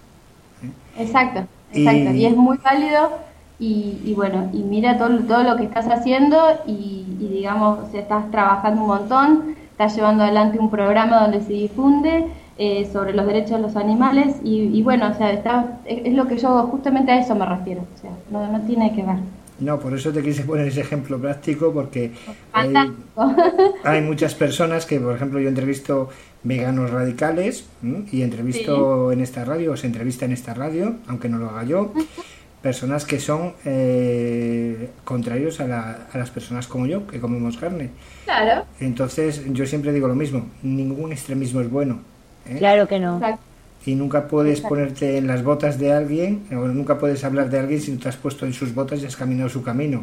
¿eh? Exacto, exacto. Y, y es muy válido y, y bueno, y mira todo, todo lo que estás haciendo y, y digamos, o sea, estás trabajando un montón, estás llevando adelante un programa donde se difunde Eh, sobre los derechos de los animales y, y bueno, o sea, está, es, es lo que yo justamente a eso me refiero, o sea, no, no tiene que ver. No, por eso te quise poner ese ejemplo práctico porque hay, hay muchas personas que, por ejemplo, yo entrevisto veganos radicales ¿m? y entrevisto sí. en esta radio, o se entrevista en esta radio, aunque no lo haga yo, personas que son eh, contrarios a, la, a las personas como yo, que comemos carne. Claro. Entonces, yo siempre digo lo mismo, ningún extremismo es bueno. ¿Eh? Claro que no. Y nunca puedes Exacto. ponerte en las botas de alguien, o nunca puedes hablar de alguien si no te has puesto en sus botas y has caminado su camino.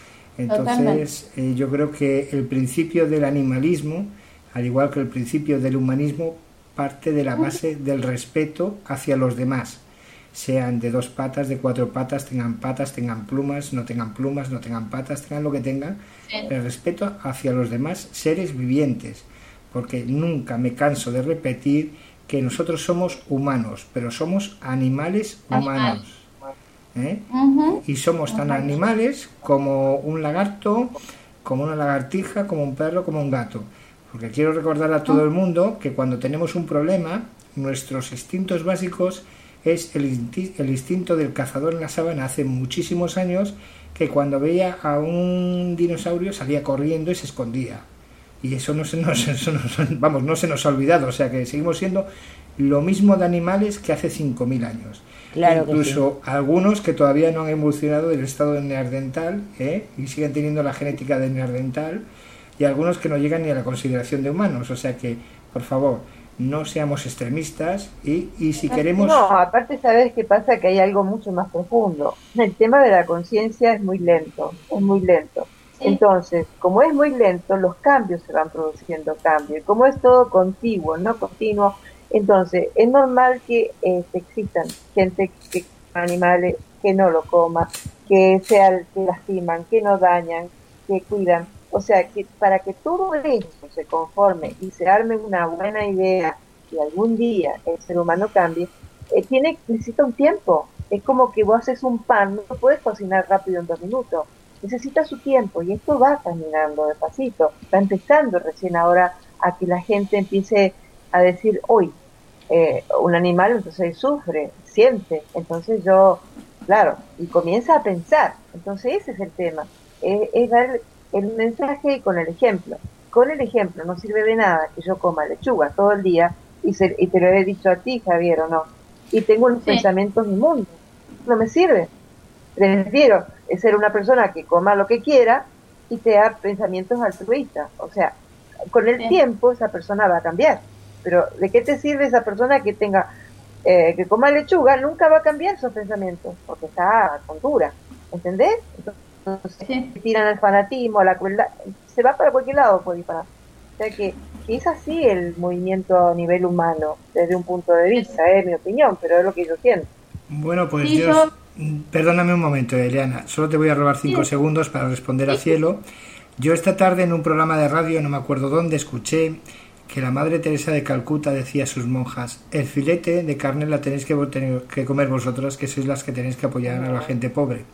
Entonces, eh, yo creo que el principio del animalismo, al igual que el principio del humanismo, parte de la base del respeto hacia los demás. Sean de dos patas, de cuatro patas, tengan patas, tengan plumas, no tengan plumas, no tengan patas, tengan lo que tengan. Sí. El respeto hacia los demás seres vivientes. Porque nunca me canso de repetir que nosotros somos humanos, pero somos animales humanos. ¿eh? Uh-huh. Y somos tan animales como un lagarto, como una lagartija, como un perro, como un gato. Porque quiero recordar a todo el mundo que cuando tenemos un problema, nuestros instintos básicos es el, insti- el instinto del cazador en la sabana hace muchísimos años, que cuando veía a un dinosaurio salía corriendo y se escondía. Y eso no se nos, eso nos, vamos, no se nos ha olvidado, o sea que seguimos siendo lo mismo de animales que hace cinco mil años. Claro. Incluso que sí. algunos que todavía no han evolucionado del estado de neandertal, ¿eh? y siguen teniendo la genética de neandertal, y algunos que no llegan ni a la consideración de humanos, o sea que, por favor, no seamos extremistas y, y si queremos... No, aparte sabes qué pasa, que hay algo mucho más profundo. El tema de la conciencia es muy lento, es muy lento. Entonces, como es muy lento, los cambios se van produciendo cambios. Como es todo contiguo, no continuo, entonces es normal que eh, existan gente que animales que no lo coma, que sea que lastiman, que no dañan, que cuidan. O sea, que para que todo eso se conforme y se arme una buena idea y algún día el ser humano cambie, eh, tiene necesita un tiempo. Es como que vos haces un pan, no lo puedes cocinar rápido en dos minutos. Necesita su tiempo y esto va caminando despacito, está empezando recién ahora a que la gente empiece a decir, hoy eh, un animal entonces sufre, siente, entonces yo, claro, y comienza a pensar, entonces ese es el tema, es, es dar el mensaje con el ejemplo, con el ejemplo no sirve de nada que yo coma lechuga todo el día y, se, y te lo he dicho a ti, Javier, o no, y tengo unos sí. pensamientos inmundos, no me sirve. Prefiero ser una persona que coma lo que quiera y tenga pensamientos altruistas. O sea, con el sí. tiempo esa persona va a cambiar. Pero ¿de qué te sirve esa persona que tenga eh, que coma lechuga? Nunca va a cambiar sus pensamientos porque está con dura. ¿Entendés? Entonces sí. tiran al fanatismo, a la crueldad. Se va para cualquier lado por disparar. O sea que, que es así el movimiento a nivel humano, desde un punto de vista, es eh, mi opinión, pero es lo que yo siento. Bueno, pues sí, yo... yo... Perdóname un momento, Eliana, solo te voy a robar cinco sí. segundos para responder a Cielo. Yo esta tarde en un programa de radio, no me acuerdo dónde, escuché que la Madre Teresa de Calcuta decía a sus monjas, el filete de carne la tenéis que, tener que comer vosotras, que sois las que tenéis que apoyar a la gente pobre.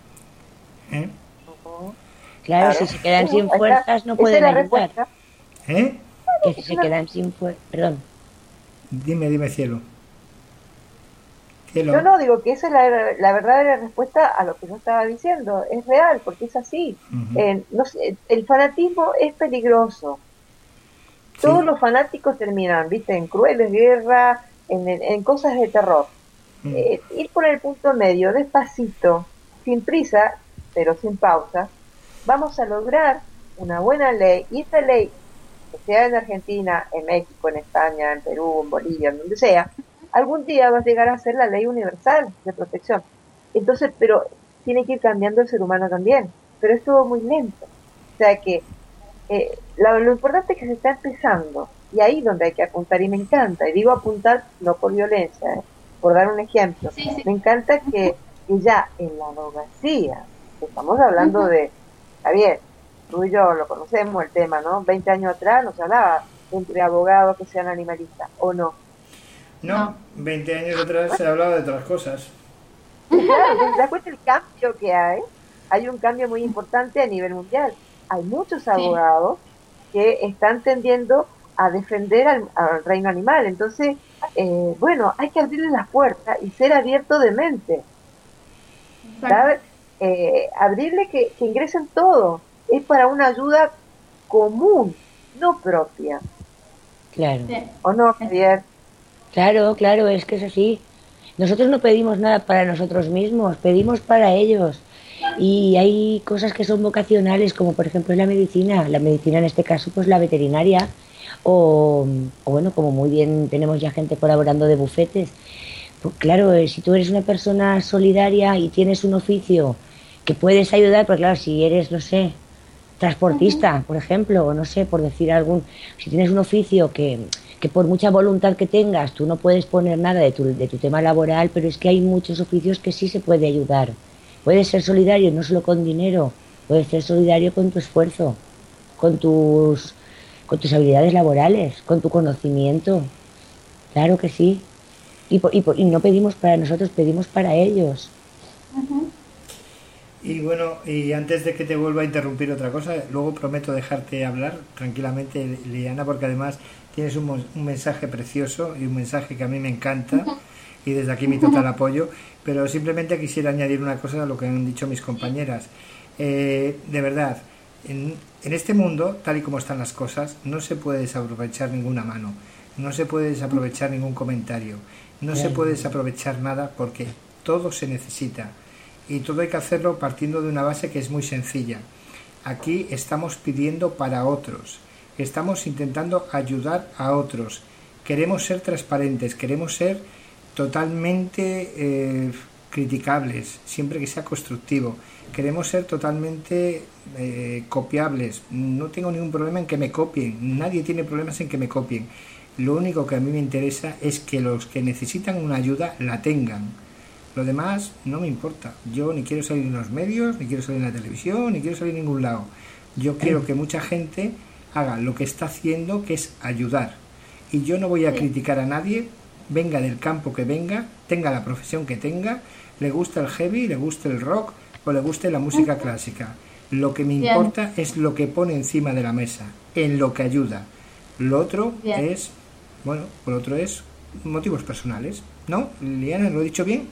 ¿Eh? Claro, si se quedan sin fuerzas no pueden ayudar. ¿Eh? Que si se quedan sin fuerzas... Perdón. Dime, dime, Cielo. Yo no digo que esa es la, la verdadera respuesta a lo que yo estaba diciendo, es real, porque es así. Uh-huh. eh, no sé, el fanatismo es peligroso. Sí. Todos los fanáticos terminan, viste, en crueles guerras, en, en, en cosas de terror. Uh-huh. Eh, ir por el punto medio, despacito, sin prisa, pero sin pausa, vamos a lograr una buena ley, y esta ley, que sea en Argentina, en México, en España, en Perú, en Bolivia, en donde sea, algún día va a llegar a ser la ley universal de protección. Entonces, pero tiene que ir cambiando el ser humano también, pero es todo muy lento. O sea que eh, lo, lo importante es que se está empezando, y ahí donde hay que apuntar, y me encanta, y digo apuntar no por violencia, ¿eh? por dar un ejemplo. Sí, sí. Me encanta que, que ya en la abogacía, estamos hablando uh-huh. de, está bien, tú y yo lo conocemos el tema, ¿no? veinte años atrás no se hablaba entre abogados que sean animalistas, ¿o no? No, no. veinte años atrás se hablaba de otras cosas. Claro, ¿te das cuenta el cambio que hay? Hay un cambio muy importante a nivel mundial. Hay muchos abogados sí. que están tendiendo a defender al, al reino animal. Entonces, eh, bueno, hay que abrirle las puertas y ser abierto de mente. ¿Sabes? Eh, abrirle que, que ingresen todos. Es para una ayuda común, no propia. Claro. ¿O no, Javier? Claro, claro, es que es así. Nosotros no pedimos nada para nosotros mismos, pedimos para ellos. Y hay cosas que son vocacionales, como por ejemplo la medicina. La medicina en este caso, pues la veterinaria. O, o bueno, como muy bien tenemos ya gente colaborando de bufetes. Pues claro, si tú eres una persona solidaria y tienes un oficio que puedes ayudar, pues claro, si eres, no sé, transportista, uh-huh. por ejemplo, o no sé, por decir algún... Si tienes un oficio que... que por mucha voluntad que tengas, tú no puedes poner nada de tu, de tu tema laboral, pero es que hay muchos oficios que sí se puede ayudar. Puedes ser solidario no solo con dinero, puedes ser solidario con tu esfuerzo, con tus, con tus habilidades laborales, con tu conocimiento. Claro que sí. Y, por, y, por, y no pedimos para nosotros, pedimos para ellos. Uh-huh. Y bueno, y antes de que te vuelva a interrumpir otra cosa, luego prometo dejarte hablar tranquilamente, Liliana, porque además tienes un, un mensaje precioso y un mensaje que a mí me encanta y desde aquí mi total apoyo, pero simplemente quisiera añadir una cosa a lo que han dicho mis compañeras. Eh, de verdad, en, en este mundo, tal y como están las cosas, no se puede desaprovechar ninguna mano, no se puede desaprovechar ningún comentario, no se puede desaprovechar nada porque todo se necesita y todo hay que hacerlo partiendo de una base que es muy sencilla. Aquí estamos pidiendo para otros. Estamos intentando ayudar a otros. Queremos ser transparentes, queremos ser totalmente eh, criticables, siempre que sea constructivo. Queremos ser totalmente eh, copiables. No tengo ningún problema en que me copien. Nadie tiene problemas en que me copien. Lo único que a mí me interesa es que los que necesitan una ayuda la tengan. Lo demás no me importa. Yo ni quiero salir en los medios, ni quiero salir en la televisión, ni quiero salir en ningún lado. Yo quiero que mucha gente haga lo que está haciendo, que es ayudar. Y yo no voy a criticar a nadie, venga del campo que venga, tenga la profesión que tenga, le gusta el heavy, le gusta el rock o le guste la música clásica. Lo que me importa es lo que pone encima de la mesa, en lo que ayuda. Lo otro Bien. es, bueno, lo otro es motivos personales. ¿No? Liliana, ¿lo he dicho bien?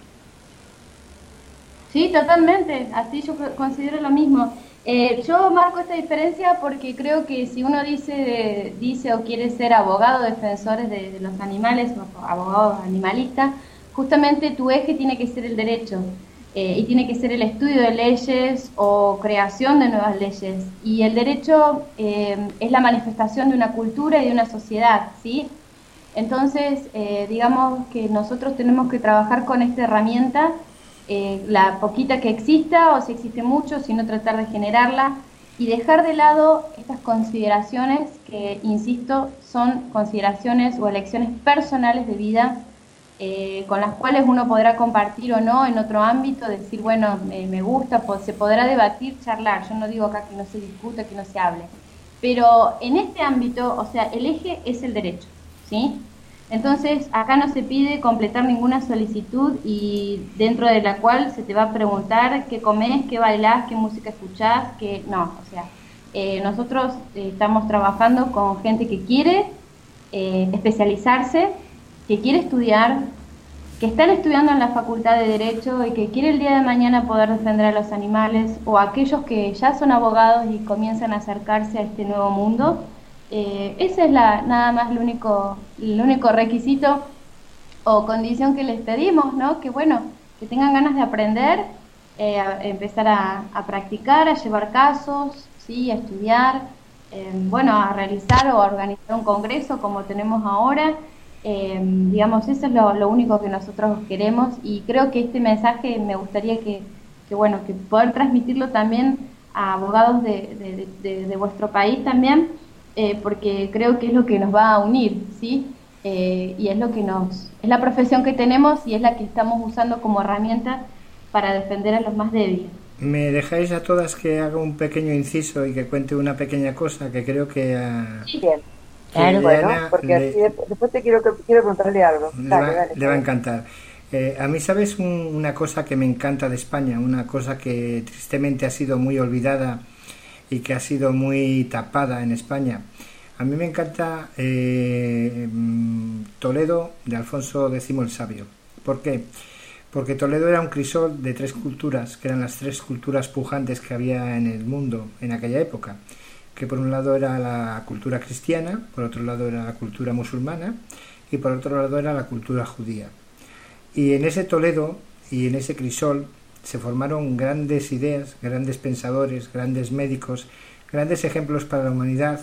Sí, totalmente. Así yo considero lo mismo. Eh, yo marco esta diferencia porque creo que si uno dice dice o quiere ser abogado, defensores de, de los animales o abogado animalista, justamente tu eje tiene que ser el derecho eh, y tiene que ser el estudio de leyes o creación de nuevas leyes. Y el derecho eh, es la manifestación de una cultura y de una sociedad, ¿sí? Entonces, eh, digamos que nosotros tenemos que trabajar con esta herramienta. Eh, la poquita que exista o si existe mucho, sino tratar de generarla y dejar de lado estas consideraciones que, insisto, son consideraciones o elecciones personales de vida eh, con las cuales uno podrá compartir o no en otro ámbito, decir, bueno, me, me gusta, pues, se podrá debatir, charlar. Yo no digo acá que no se discuta, que no se hable, pero en este ámbito, o sea, el eje es el derecho, ¿sí? Entonces, acá no se pide completar ninguna solicitud y dentro de la cual se te va a preguntar qué comes, qué bailás, qué música escuchás, qué... No, o sea, eh, nosotros eh, estamos trabajando con gente que quiere eh, especializarse, que quiere estudiar, que están estudiando en la Facultad de Derecho y que quiere el día de mañana poder defender a los animales, o aquellos que ya son abogados y comienzan a acercarse a este nuevo mundo. Eh, ese es la, nada más el único, el único requisito o condición que les pedimos, ¿no? Que bueno, que tengan ganas de aprender, eh, a empezar a, a practicar, a llevar casos, sí, a estudiar, eh, bueno, a realizar o a organizar un congreso como tenemos ahora. Eh, digamos, eso es lo, lo único que nosotros queremos y creo que este mensaje me gustaría que, que bueno, que poder transmitirlo también a abogados de, de, de, de, de vuestro país también. Eh, porque creo que es lo que nos va a unir, ¿sí? eh, y es lo que nos, es la profesión que tenemos y es la que estamos usando como herramienta para defender a los más débiles. ¿Me dejáis a todas que haga un pequeño inciso y que cuente una pequeña cosa que creo que a... Sí, bien. que Claro, bueno, Leana porque le, así de- después te quiero, quiero preguntarle algo. le Dale, va, dale. le va a encantar. Eh, a mí, ¿sabes un- una cosa que me encanta de España? Una cosa que tristemente ha sido muy olvidada y que ha sido muy tapada en España. A mí me encanta eh, mm, Toledo de Alfonso X el Sabio. ¿Por qué? Porque Toledo era un crisol de tres culturas, que eran las tres culturas pujantes que había en el mundo en aquella época, que por un lado era la cultura cristiana, por otro lado era la cultura musulmana y por otro lado era la cultura judía. Y en ese Toledo y en ese crisol se formaron grandes ideas, grandes pensadores, grandes médicos, grandes ejemplos para la humanidad.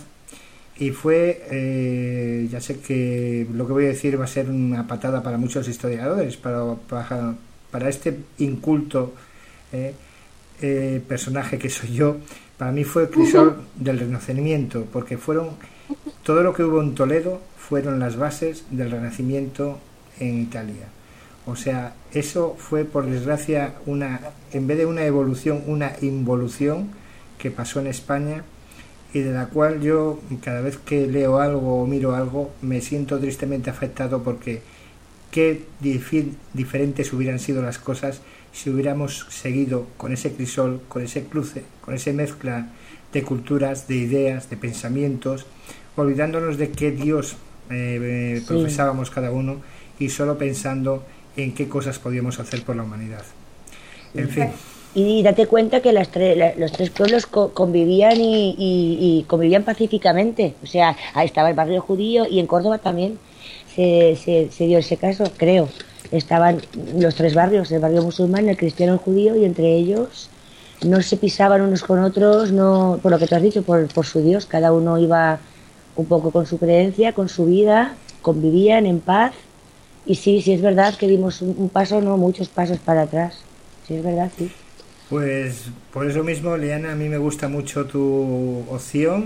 Y fue, eh, ya sé que lo que voy a decir va a ser una patada para muchos historiadores, para, para, para este inculto eh, eh, personaje que soy yo. Para mí fue el crisol del Renacimiento, porque fueron todo lo que hubo en Toledo fueron las bases del Renacimiento en Italia. O sea, eso fue, por desgracia, una, en vez de una evolución, una involución que pasó en España y de la cual yo, cada vez que leo algo o miro algo, me siento tristemente afectado porque qué dif- diferentes hubieran sido las cosas si hubiéramos seguido con ese crisol, con ese cruce, con esa mezcla de culturas, de ideas, de pensamientos, olvidándonos de qué Dios eh, eh, Sí. profesábamos cada uno y solo pensando en qué cosas podíamos hacer por la humanidad. En fin, Y date cuenta que las tre- la- los tres pueblos co- convivían y, y- y convivían pacíficamente. O sea, ahí estaba el barrio judío y en Córdoba también se, se, se dio ese caso, creo. Estaban los tres barrios, el barrio musulmán, el cristiano, el judío, y entre ellos no se pisaban unos con otros, no, por lo que tú has dicho, por, por su Dios. Cada uno iba un poco con su creencia, con su vida, convivían en paz. Y sí, sí es verdad que dimos un, un paso, no muchos pasos para atrás. Sí es verdad, sí. pues por eso mismo, Liana, a mí me gusta mucho tu opción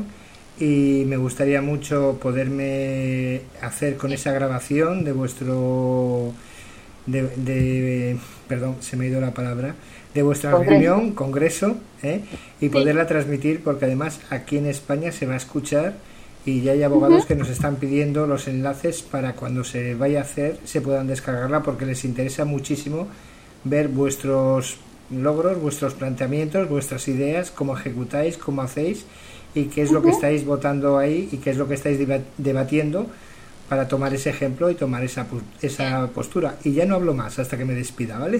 y me gustaría mucho poderme hacer con esa grabación de vuestro de, de- perdón, se me ha ido la palabra, de vuestra Congreso. reunión, congreso, ¿eh? Y poderla transmitir, porque además aquí en España se va a escuchar y ya hay abogados que nos están pidiendo los enlaces para cuando se vaya a hacer se puedan descargarla, porque les interesa muchísimo ver vuestros logros, vuestros planteamientos, vuestras ideas, cómo ejecutáis, cómo hacéis y qué es lo que estáis votando ahí y qué es lo que estáis deba- debatiendo para tomar ese ejemplo y tomar esa, pu- esa postura. Y ya no hablo más hasta que me despida, ¿vale?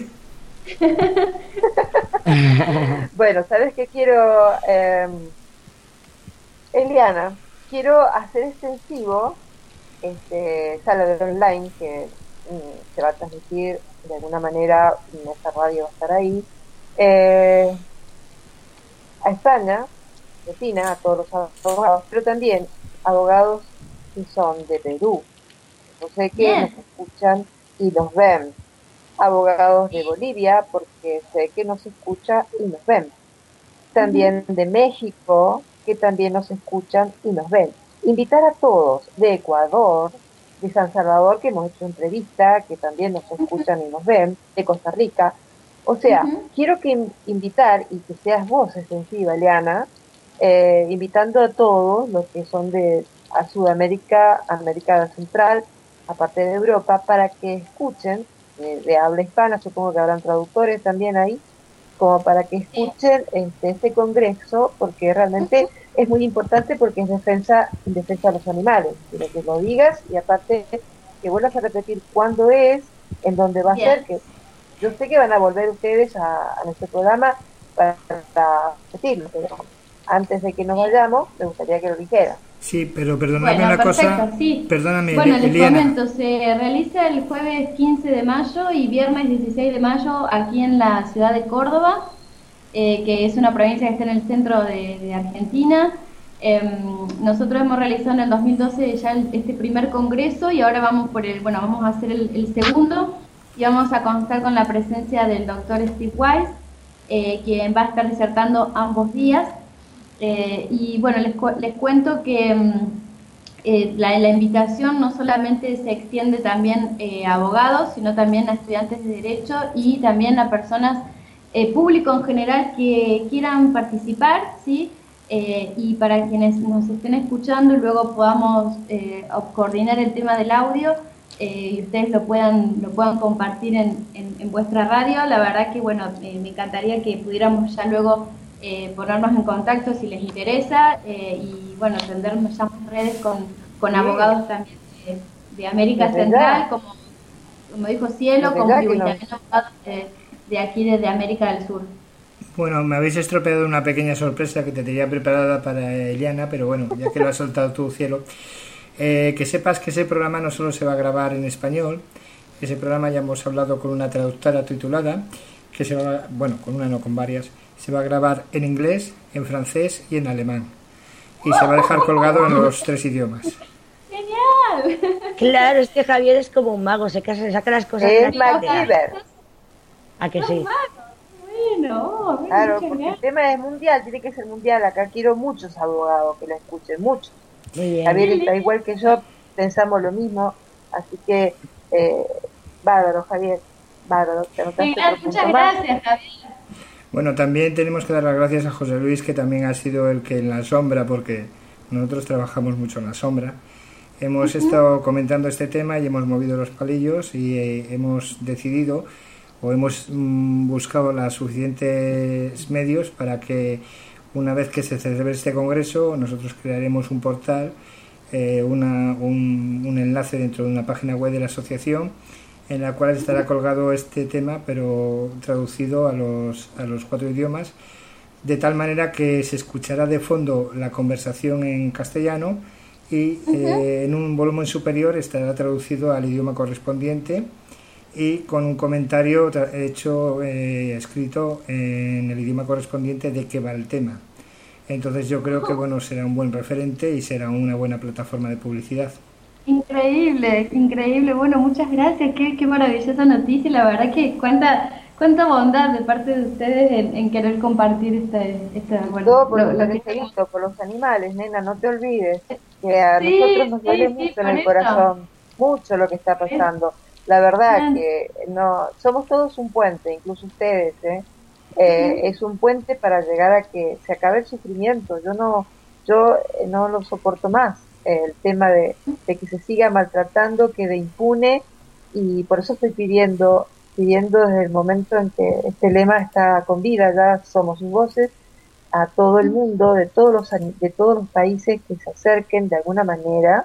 Bueno, ¿sabes qué quiero? Eh, Eliana, quiero hacer extensivo este sala de online que mm, se va a transmitir de alguna manera, en esta radio va a estar ahí, eh, a España, Argentina, a todos los abogados, pero también abogados que son de Perú, yo sé que Bien. nos escuchan y nos ven, abogados de Bolivia, porque sé que nos escucha y nos ven, también de México, que también nos escuchan y nos ven. Invitar a todos, de Ecuador, de San Salvador, que hemos hecho entrevista, que también nos escuchan y nos ven, de Costa Rica. O sea, Ujú. quiero que in- invitar, y que seas vos extensiva, Eliana, eh, invitando a todos los que son de a Sudamérica, América Central, aparte de Europa, para que escuchen, eh, de habla hispana, supongo que habrán traductores también ahí, como para que escuchen este, este congreso, porque realmente es muy importante porque es defensa, en defensa de los animales. Quiero que lo digas y aparte que vuelvas a repetir cuándo es, en dónde va a Bien. ser, que yo sé que van a volver ustedes a, a nuestro programa para, para repetirlo, pero antes de que nos vayamos, me gustaría que lo dijeran. Sí, pero perdonadme Bueno, una perfecto, cosa. sí. Perdóname, Bueno, Eli- les Eliana. comento, se realiza el jueves quince de mayo y viernes dieciséis de mayo aquí en la ciudad de Córdoba, eh, que es una provincia que está en el centro de, de Argentina. Em, nosotros hemos realizado en el dos mil doce ya el- este primer congreso y ahora vamos por el, bueno, vamos a hacer el, el segundo y vamos a contar con la presencia del doctor Steve Weiss, eh, quien va a estar disertando ambos días. Eh, y bueno, les, cu- les cuento que mm, eh, la, la invitación no solamente se extiende también eh, a abogados, sino también a estudiantes de Derecho y también a personas, eh, público en general que quieran participar, ¿sí? Eh, y para quienes nos estén escuchando y luego podamos eh, coordinar el tema del audio, eh, y ustedes lo puedan, lo puedan compartir en, en, en vuestra radio, la verdad que bueno, eh, me encantaría que pudiéramos ya luego eh, ponernos en contacto si les interesa, eh, y bueno, tendernos ya más redes con, con sí. abogados también de, de América Central, como, como dijo Cielo, como y también abogados de, de aquí desde América del Sur. Bueno, me habéis estropeado una pequeña sorpresa que te tenía preparada para Eliana, pero bueno, ya que lo has soltado tú, Cielo, eh, que sepas que ese programa no solo se va a grabar en español, ese programa ya hemos hablado con una traductora titulada, que se va, bueno, con una no, con varias, se va a grabar en inglés, en francés y en alemán, y se va a dejar colgado en los tres idiomas. ¡Genial! Claro, es que Javier es como un mago, se saca las cosas. Es MacGyver. ¿A que sí? Bueno, claro, porque el tema es mundial, tiene que ser mundial. Acá quiero muchos abogados que la escuchen, muchos. Muy bien. Javier está igual que yo, pensamos lo mismo, así que eh, bárbaro, Javier, bárbaro. Te sí, gracias, muchas gracias, Javier. Bueno, también tenemos que dar las gracias a José Luis, que también ha sido el que en la sombra, porque nosotros trabajamos mucho en la sombra, hemos uh-huh. estado comentando este tema y hemos movido los palillos y eh, hemos decidido o hemos mm, buscado los suficientes medios para que una vez que se celebre este congreso nosotros crearemos un portal, eh, una, un, un enlace dentro de una página web de la asociación en la cual estará colgado este tema pero traducido a los, a los cuatro idiomas, de tal manera que se escuchará de fondo la conversación en castellano y uh-huh. eh, en un volumen superior estará traducido al idioma correspondiente y con un comentario hecho, eh, escrito en el idioma correspondiente de qué va el tema. Entonces yo creo que bueno, será un buen referente y será una buena plataforma de publicidad. Increíble, increíble. Bueno, muchas gracias. Qué, qué maravillosa noticia. La verdad que cuánta, cuánta bondad de parte de ustedes en, en querer compartir este, este bueno, todo por lo, lo, lo que tenemos, por los animales, nena, no te olvides que a sí, nosotros nos duele sí, mucho sí, en el eso. corazón, mucho lo que está pasando. La verdad que no somos todos un puente, incluso ustedes, ¿eh? Eh, es un puente para llegar a que se acabe el sufrimiento. Yo no, yo no lo soporto más, eh, el tema de, de que se siga maltratando, quede impune, y por eso estoy pidiendo, pidiendo desde el momento en que este lema está con vida, ya somos sus voces, a todo el mundo, de todos los de todos los países que se acerquen de alguna manera,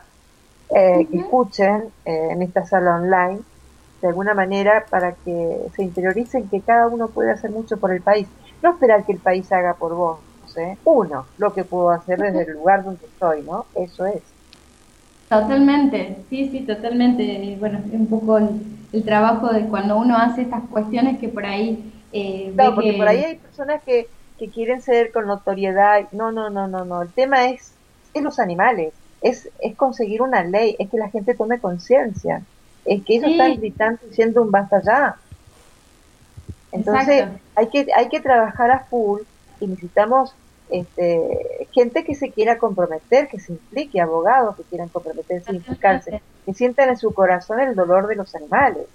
eh, que escuchen eh, en esta sala online de alguna manera para que se interioricen que cada uno puede hacer mucho por el país. No esperar que el país haga por vos, ¿eh? Uno, lo que puedo hacer desde el lugar donde estoy, ¿no? Eso es. Totalmente, sí, sí, totalmente. Y bueno, es un poco el, el trabajo de cuando uno hace estas cuestiones que por ahí... Eh, claro, ve porque que... por ahí hay personas que, que quieren ser con notoriedad. No, no, no, no, no. El tema es, es los animales, es, es conseguir una ley, es que la gente tome conciencia. Es que ellos sí. están gritando diciendo un basta ya. Entonces hay que hay que trabajar a full y necesitamos este, gente que se quiera comprometer, que se implique, abogados que quieran comprometerse, implicarse, que sientan en su corazón el dolor de los animales.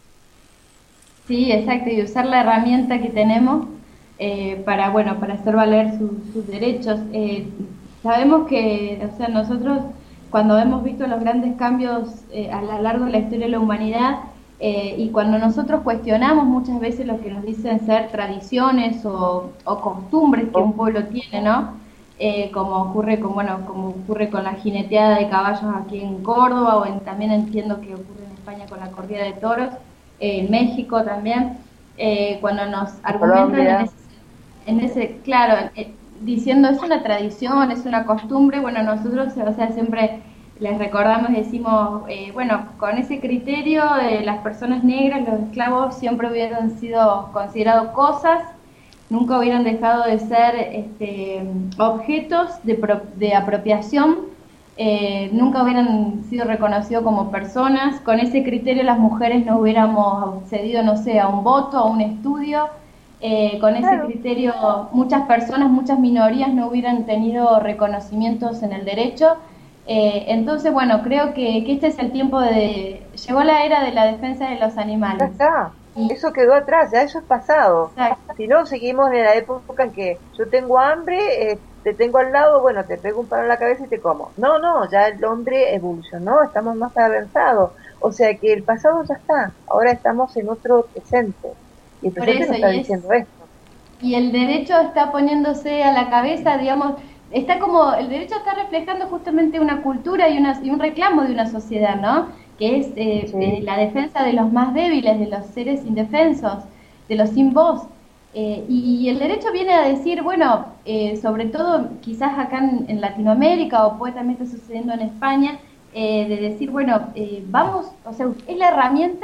Sí, exacto, y usar la herramienta que tenemos eh, para bueno para hacer valer su, sus derechos. Eh, sabemos que, o sea, nosotros cuando hemos visto los grandes cambios eh, a lo largo de la historia de la humanidad eh, y cuando nosotros cuestionamos muchas veces lo que nos dicen ser tradiciones o, o costumbres que un pueblo tiene, ¿no? Eh, como ocurre con bueno como ocurre con la jineteada de caballos aquí en Córdoba, o en, también entiendo que ocurre en España con la corrida de toros, eh, en México también, eh, cuando nos argumentan en ese, en ese claro eh, diciendo es una tradición, es una costumbre, bueno, nosotros, o sea, siempre les recordamos, decimos, eh, bueno, con ese criterio de las personas negras, los esclavos siempre hubieran sido considerados cosas, nunca hubieran dejado de ser este, objetos de, pro, de apropiación, eh, nunca hubieran sido reconocidos como personas, con ese criterio las mujeres no hubiéramos accedido, no sé, a un voto, a un estudio. Eh, con ese claro. criterio muchas personas, muchas minorías no hubieran tenido reconocimientos en el derecho, Eh, entonces, bueno, creo que, que este es el tiempo de... Llegó la era de la defensa de los Ya animales. está, Y, eso quedó atrás, ya eso es pasado. exacto, Si no, seguimos en la época en que yo tengo hambre, eh, te tengo al lado, bueno, te pego un palo en la cabeza y te como. No, no, ya el hombre evolucionó, estamos más avanzados. O sea que el pasado ya está, ahora estamos en otro presente. Y el por presente eso, nos está y es, diciendo esto. y el derecho está poniéndose a la cabeza, digamos, está como, el derecho está reflejando justamente una cultura y, una, y un reclamo de una sociedad, ¿no? Que es eh, eh, Sí, la defensa de los más débiles, de los seres indefensos, de los sin voz. Eh, y, y el derecho viene a decir, bueno, eh, sobre todo quizás acá en, en Latinoamérica o puede también estar sucediendo en España, eh, de decir, bueno, eh, vamos, o sea, es la herramienta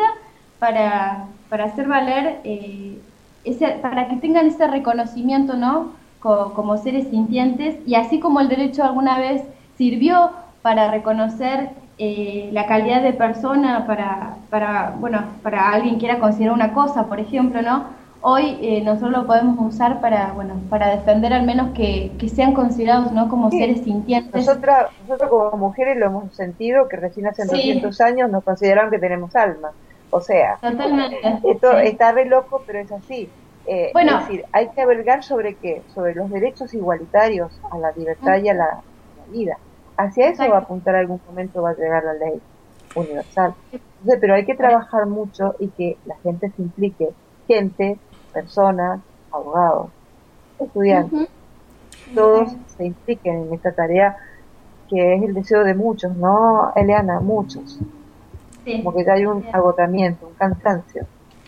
para, para hacer valer, eh, ese, para que tengan ese reconocimiento, ¿no? Co- como seres sintientes, y así como el derecho alguna vez sirvió para reconocer eh, la calidad de persona para, para, bueno, para alguien que era considerado una cosa, por ejemplo, ¿no? Hoy eh, nosotros lo podemos usar para, bueno, para defender al menos que, que sean considerados, ¿no? Como sí. seres sintientes. Nosotras, nosotros como mujeres lo hemos sentido, que recién hace Sí, doscientos años nos consideraron que tenemos alma. O sea, totalmente. esto Sí. está re loco, pero es así. Eh, es Bueno, decir, hay que avergar sobre qué, sobre los derechos igualitarios a la libertad y a la, a la vida. Hacia eso va a exacto. apuntar algún momento, va a llegar la ley universal. Entonces, pero hay que Por eso. trabajar mucho y que la gente se implique, gente, personas, abogados, estudiantes, Ujú. todos se impliquen en esta tarea que es el deseo de muchos, ¿no, Eliana? Muchos. Sí. Como que ya hay un agotamiento, un cansancio.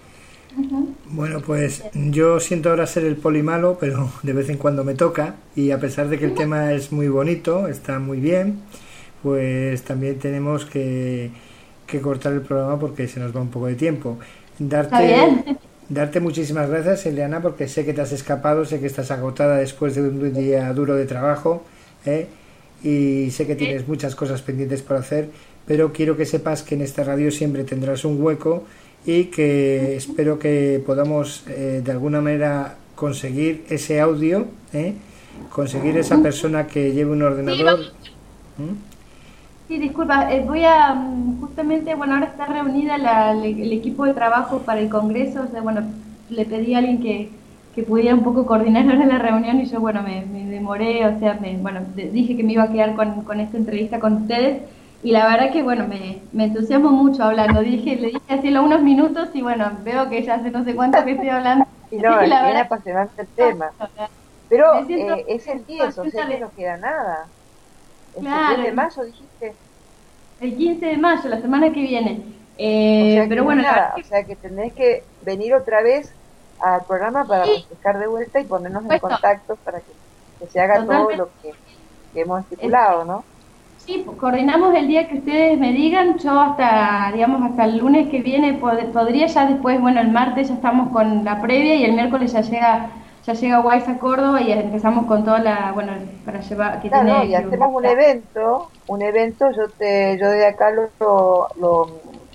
Ujú. Bueno, pues yo siento ahora ser el poli malo, pero de vez en cuando me toca, y a pesar de que el tema es muy bonito, está muy bien, pues también tenemos que, que cortar el programa porque se nos va un poco de tiempo. ¿Está Darte, bien? darte muchísimas gracias, Eliana, porque sé que te has escapado, sé que estás agotada después de un día duro de trabajo, ¿eh? Y sé que tienes muchas cosas pendientes por hacer, pero quiero que sepas que en esta radio siempre tendrás un hueco y que espero que podamos eh, de alguna manera conseguir ese audio, ¿eh? Conseguir esa persona que lleve un Sí, ordenador. vamos. ¿Mm? Sí, disculpa, eh, voy a, mm, justamente, bueno, ahora está reunida la- el, el equipo de trabajo para el Congreso, o sea, bueno, le pedí a alguien que, que pudiera un poco coordinar ahora la reunión y yo, bueno, me, me demoré, o sea, me, bueno, de- dije que me iba a quedar con, con esta entrevista con ustedes y la verdad que, bueno, me, me entusiasmo mucho hablando, dije, le dije así en unos minutos y bueno, veo que ya hace no sé cuánto que estoy hablando, Y así no, que es la bien verdad apasionante el que tema. Pero me siento eh, es el diez, o sea contenta que de, no queda nada. El diez claro, de el, mayo dijiste, el quince de mayo, la semana que viene. o Eh, sea que pero no es bueno, la verdad nada. O que sea que tenés que venir otra vez al programa para sí, refrescar de vuelta y ponernos en puesto, contacto para que, que se haga todo totalmente. lo que, que hemos Este, estipulado, ¿no? sí, pues, coordinamos el día que ustedes me digan. Yo hasta, digamos, hasta el lunes que viene pod- podría ya después, bueno, el martes ya estamos con la previa y el miércoles ya llega, ya llega Wise a Córdoba y empezamos con toda la, bueno, para llevar, que Claro, tiene y que, hacemos un evento, un evento, yo te, yo de acá lo, lo, lo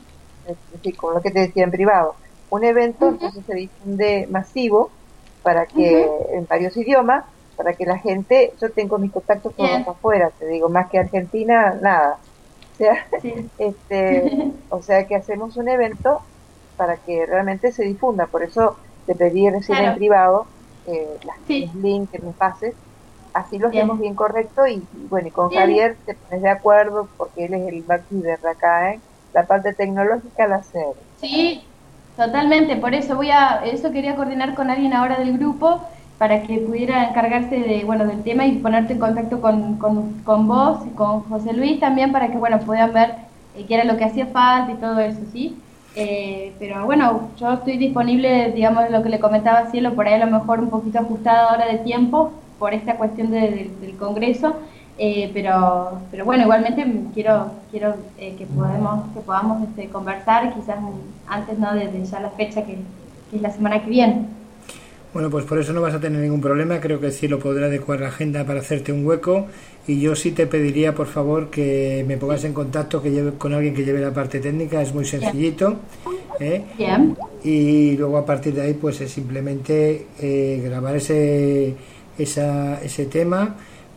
sí, con lo que te decía en privado, un evento, Ujú, entonces se difunde masivo para que, ujú, en varios idiomas, para que la gente, yo tengo mis contactos todos bien, afuera, te digo, más que Argentina, nada. O sea, sí. este, o sea que hacemos un evento para que realmente se difunda, por eso te pedí recién en Claro, privado eh, las, sí, los links que me pases, así lo hacemos bien, bien correcto y, y bueno, y con bien, Javier te pones de acuerdo porque él es el back leader de acá, ¿eh? La parte tecnológica la hace él. sí, totalmente. Por eso voy a, eso quería coordinar con alguien ahora del grupo para que pudiera encargarse de, bueno, del tema y ponerte en contacto con, con, con vos y con José Luis también para que, bueno, puedan ver eh, qué era lo que hacía falta y todo eso, ¿sí? Eh, pero bueno, yo estoy disponible, digamos, lo que le comentaba a Cielo, por ahí a lo mejor un poquito ajustada ahora de tiempo por esta cuestión de- de- del Congreso, eh, pero, pero bueno, igualmente quiero, quiero eh, que podemos, que podamos este, conversar, quizás antes, ¿no?, de, de ya la fecha que, que es la semana que viene. Bueno, pues por eso no vas a tener ningún problema. Creo que el cielo podrá adecuar la agenda para hacerte un hueco. Y yo sí te pediría, por favor, que me pongas en contacto que lleve, con alguien que lleve la parte técnica. Es muy Bien, sencillito, ¿eh? bien, Y luego a partir de ahí, pues es simplemente eh, grabar ese, esa, ese tema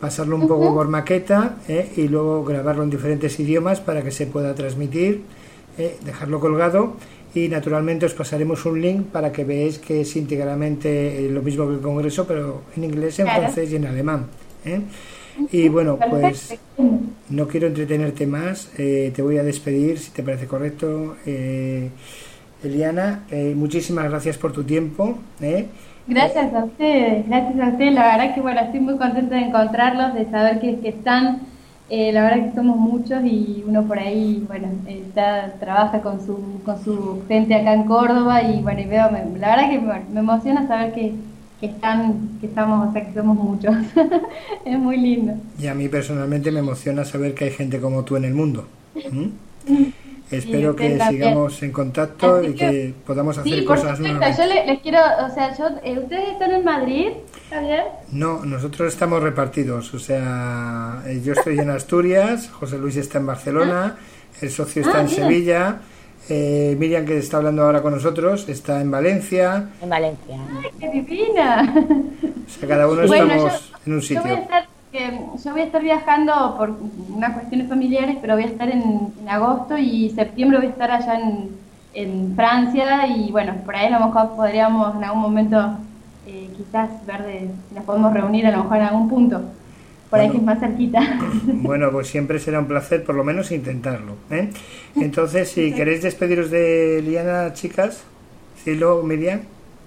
pasarlo un poco por maqueta ¿eh? y luego grabarlo en diferentes idiomas para que se pueda transmitir, ¿eh? dejarlo colgado y naturalmente os pasaremos un link para que veáis que es íntegramente lo mismo que el Congreso, pero en inglés, en claro. francés y en alemán. ¿eh? Y bueno, pues no quiero entretenerte más, eh, te voy a despedir si te parece correcto. eh, Eliana, eh, muchísimas gracias por tu tiempo. ¿eh? Gracias a ustedes, gracias a ustedes, la verdad que bueno, estoy muy contenta de encontrarlos, de saber que, que están, eh, la verdad que somos muchos y uno por ahí, bueno, está, trabaja con su con su gente acá en Córdoba y bueno, y veo, me, la verdad que bueno, me emociona saber que, que están, que estamos, o sea, que somos muchos, es muy lindo. Y a mí personalmente me emociona saber que hay gente como tú en el mundo. ¿Mm? Espero sí, que también. sigamos en contacto Así y que, que podamos hacer sí, cosas nuevas. Yo les, les quiero, o sea, yo, eh, ¿ustedes están en Madrid, Javier? No, nosotros estamos repartidos, o sea, yo estoy en Asturias, José Luis está en Barcelona, ah. el socio está ah, en bien. Sevilla, eh, Miriam, que está hablando ahora con nosotros, está en Valencia. En Valencia. ¡Ay, qué divina! O sea, cada uno bueno, estamos yo, en un sitio. Yo voy a estar Que yo voy a estar viajando por unas cuestiones familiares, pero voy a estar en, en agosto y septiembre voy a estar allá en, en Francia y bueno, por ahí a lo mejor podríamos en algún momento eh, quizás ver de, si nos podemos reunir a lo mejor en algún punto, por bueno, ahí que es más cerquita. Bueno, pues siempre será un placer por lo menos intentarlo. ¿eh? Entonces, si queréis despediros de Eliana, chicas, Cielo, Miriam.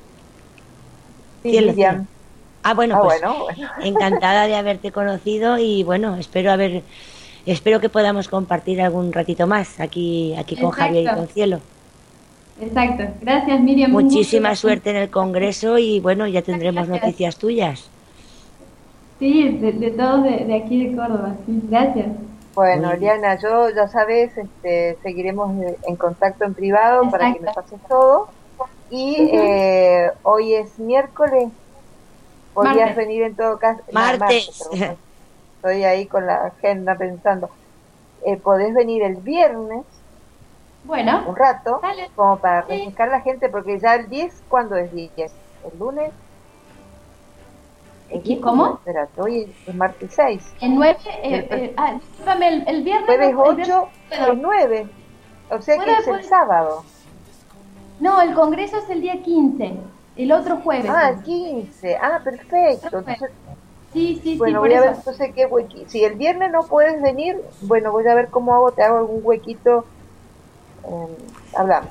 Sí, Miriam. Ah, bueno, ah, pues bueno, bueno. encantada de haberte conocido y bueno, espero haber, espero que podamos compartir algún ratito más aquí, aquí con Exacto. Javier y con Cielo. Exacto, gracias Miriam. Muchísima suerte en el Congreso y bueno, ya tendremos gracias. noticias tuyas. Sí, de, de todos de, de aquí de Córdoba, sí, gracias. Bueno, Eliana, yo ya sabes, este, seguiremos en contacto en privado Exacto. para que me pases todo y uh-huh. eh, hoy es miércoles. Podrías martes. venir en todo caso. Martes. No, martes estoy ahí con la agenda pensando. Eh, podés venir el viernes. Bueno. Un rato. Dale. Como para sí. refrescar la gente, porque ya el diez, ¿cuándo es diez? ¿El lunes? ¿El qué? ¿Cómo? Espérate, hoy es martes seis. El nueve. Eh, eh, ah, discúlpame, el, el viernes. Jueves ocho, el nueve. O sea que es el sábado. No, el congreso es el día quince. El otro jueves. Ah, el quince. Ah, perfecto. Entonces, sí, sí, bueno, sí. voy a eso. ver entonces qué huequito. Si el viernes no puedes venir, bueno, voy a ver cómo hago. Te hago algún huequito. Eh, hablamos.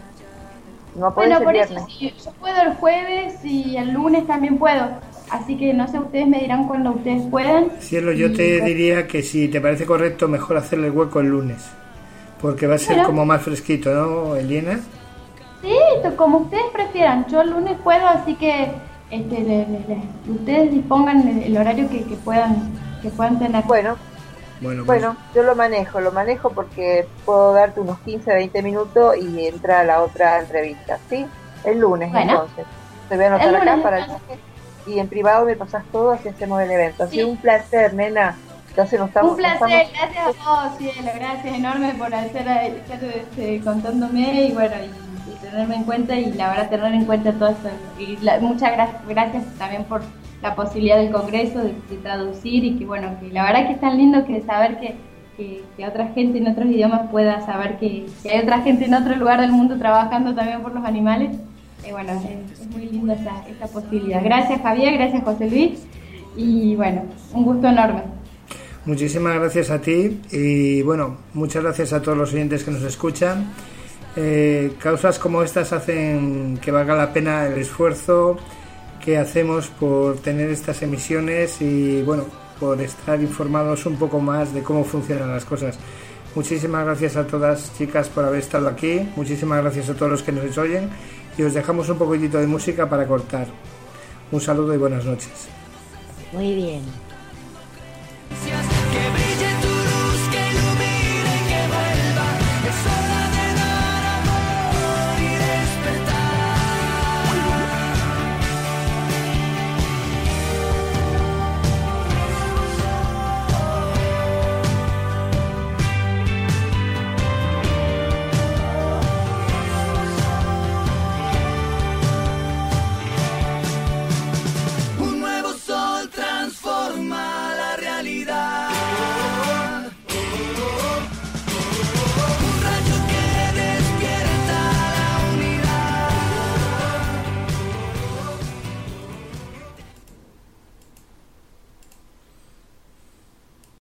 No puedes bueno, el por viernes. eso sí, yo puedo el jueves y el lunes también puedo. Así que no sé, ustedes me dirán cuando ustedes puedan. Cielo, yo te pues, diría que si te parece correcto, mejor hacerle el hueco el lunes. Porque va a ser bueno. como más fresquito, ¿no, Eliana? Sí, como ustedes prefieran. Yo el lunes puedo, así que este, le, le, le, ustedes dispongan el, el horario que, que puedan que puedan tener. Bueno, bueno, pues. bueno, yo lo manejo, lo manejo porque puedo darte unos quince, veinte minutos y entra la otra entrevista, ¿sí? El lunes, bueno. entonces. Te voy a anotar acá para el lunes y en privado me pasas todo, así hacemos el evento. Ha sido sí. un placer, nena. Entonces nos estamos, un placer, nos estamos... gracias a vos, Cielo, gracias enorme por hacer, estar este, contándome y bueno, y tenerme en cuenta y la verdad tener en cuenta todo esto y la, muchas gra- gracias también por la posibilidad del congreso de, de traducir y que bueno que la verdad que es tan lindo que saber que, que, que otra gente en otros idiomas pueda saber que, que hay otra gente en otro lugar del mundo trabajando también por los animales y bueno es, es muy linda esa, esa posibilidad. Gracias Javier, gracias José Luis y bueno, un gusto enorme. Muchísimas gracias a ti y bueno, muchas gracias a todos los oyentes que nos escuchan. Eh, causas como estas hacen que valga la pena el esfuerzo que hacemos por tener estas emisiones y bueno, por estar informados un poco más de cómo funcionan las cosas. Muchísimas gracias a todas chicas por haber estado aquí, muchísimas gracias a todos los que nos oyen y os dejamos un poquitito de música para cortar. Un saludo y buenas noches. Muy bien.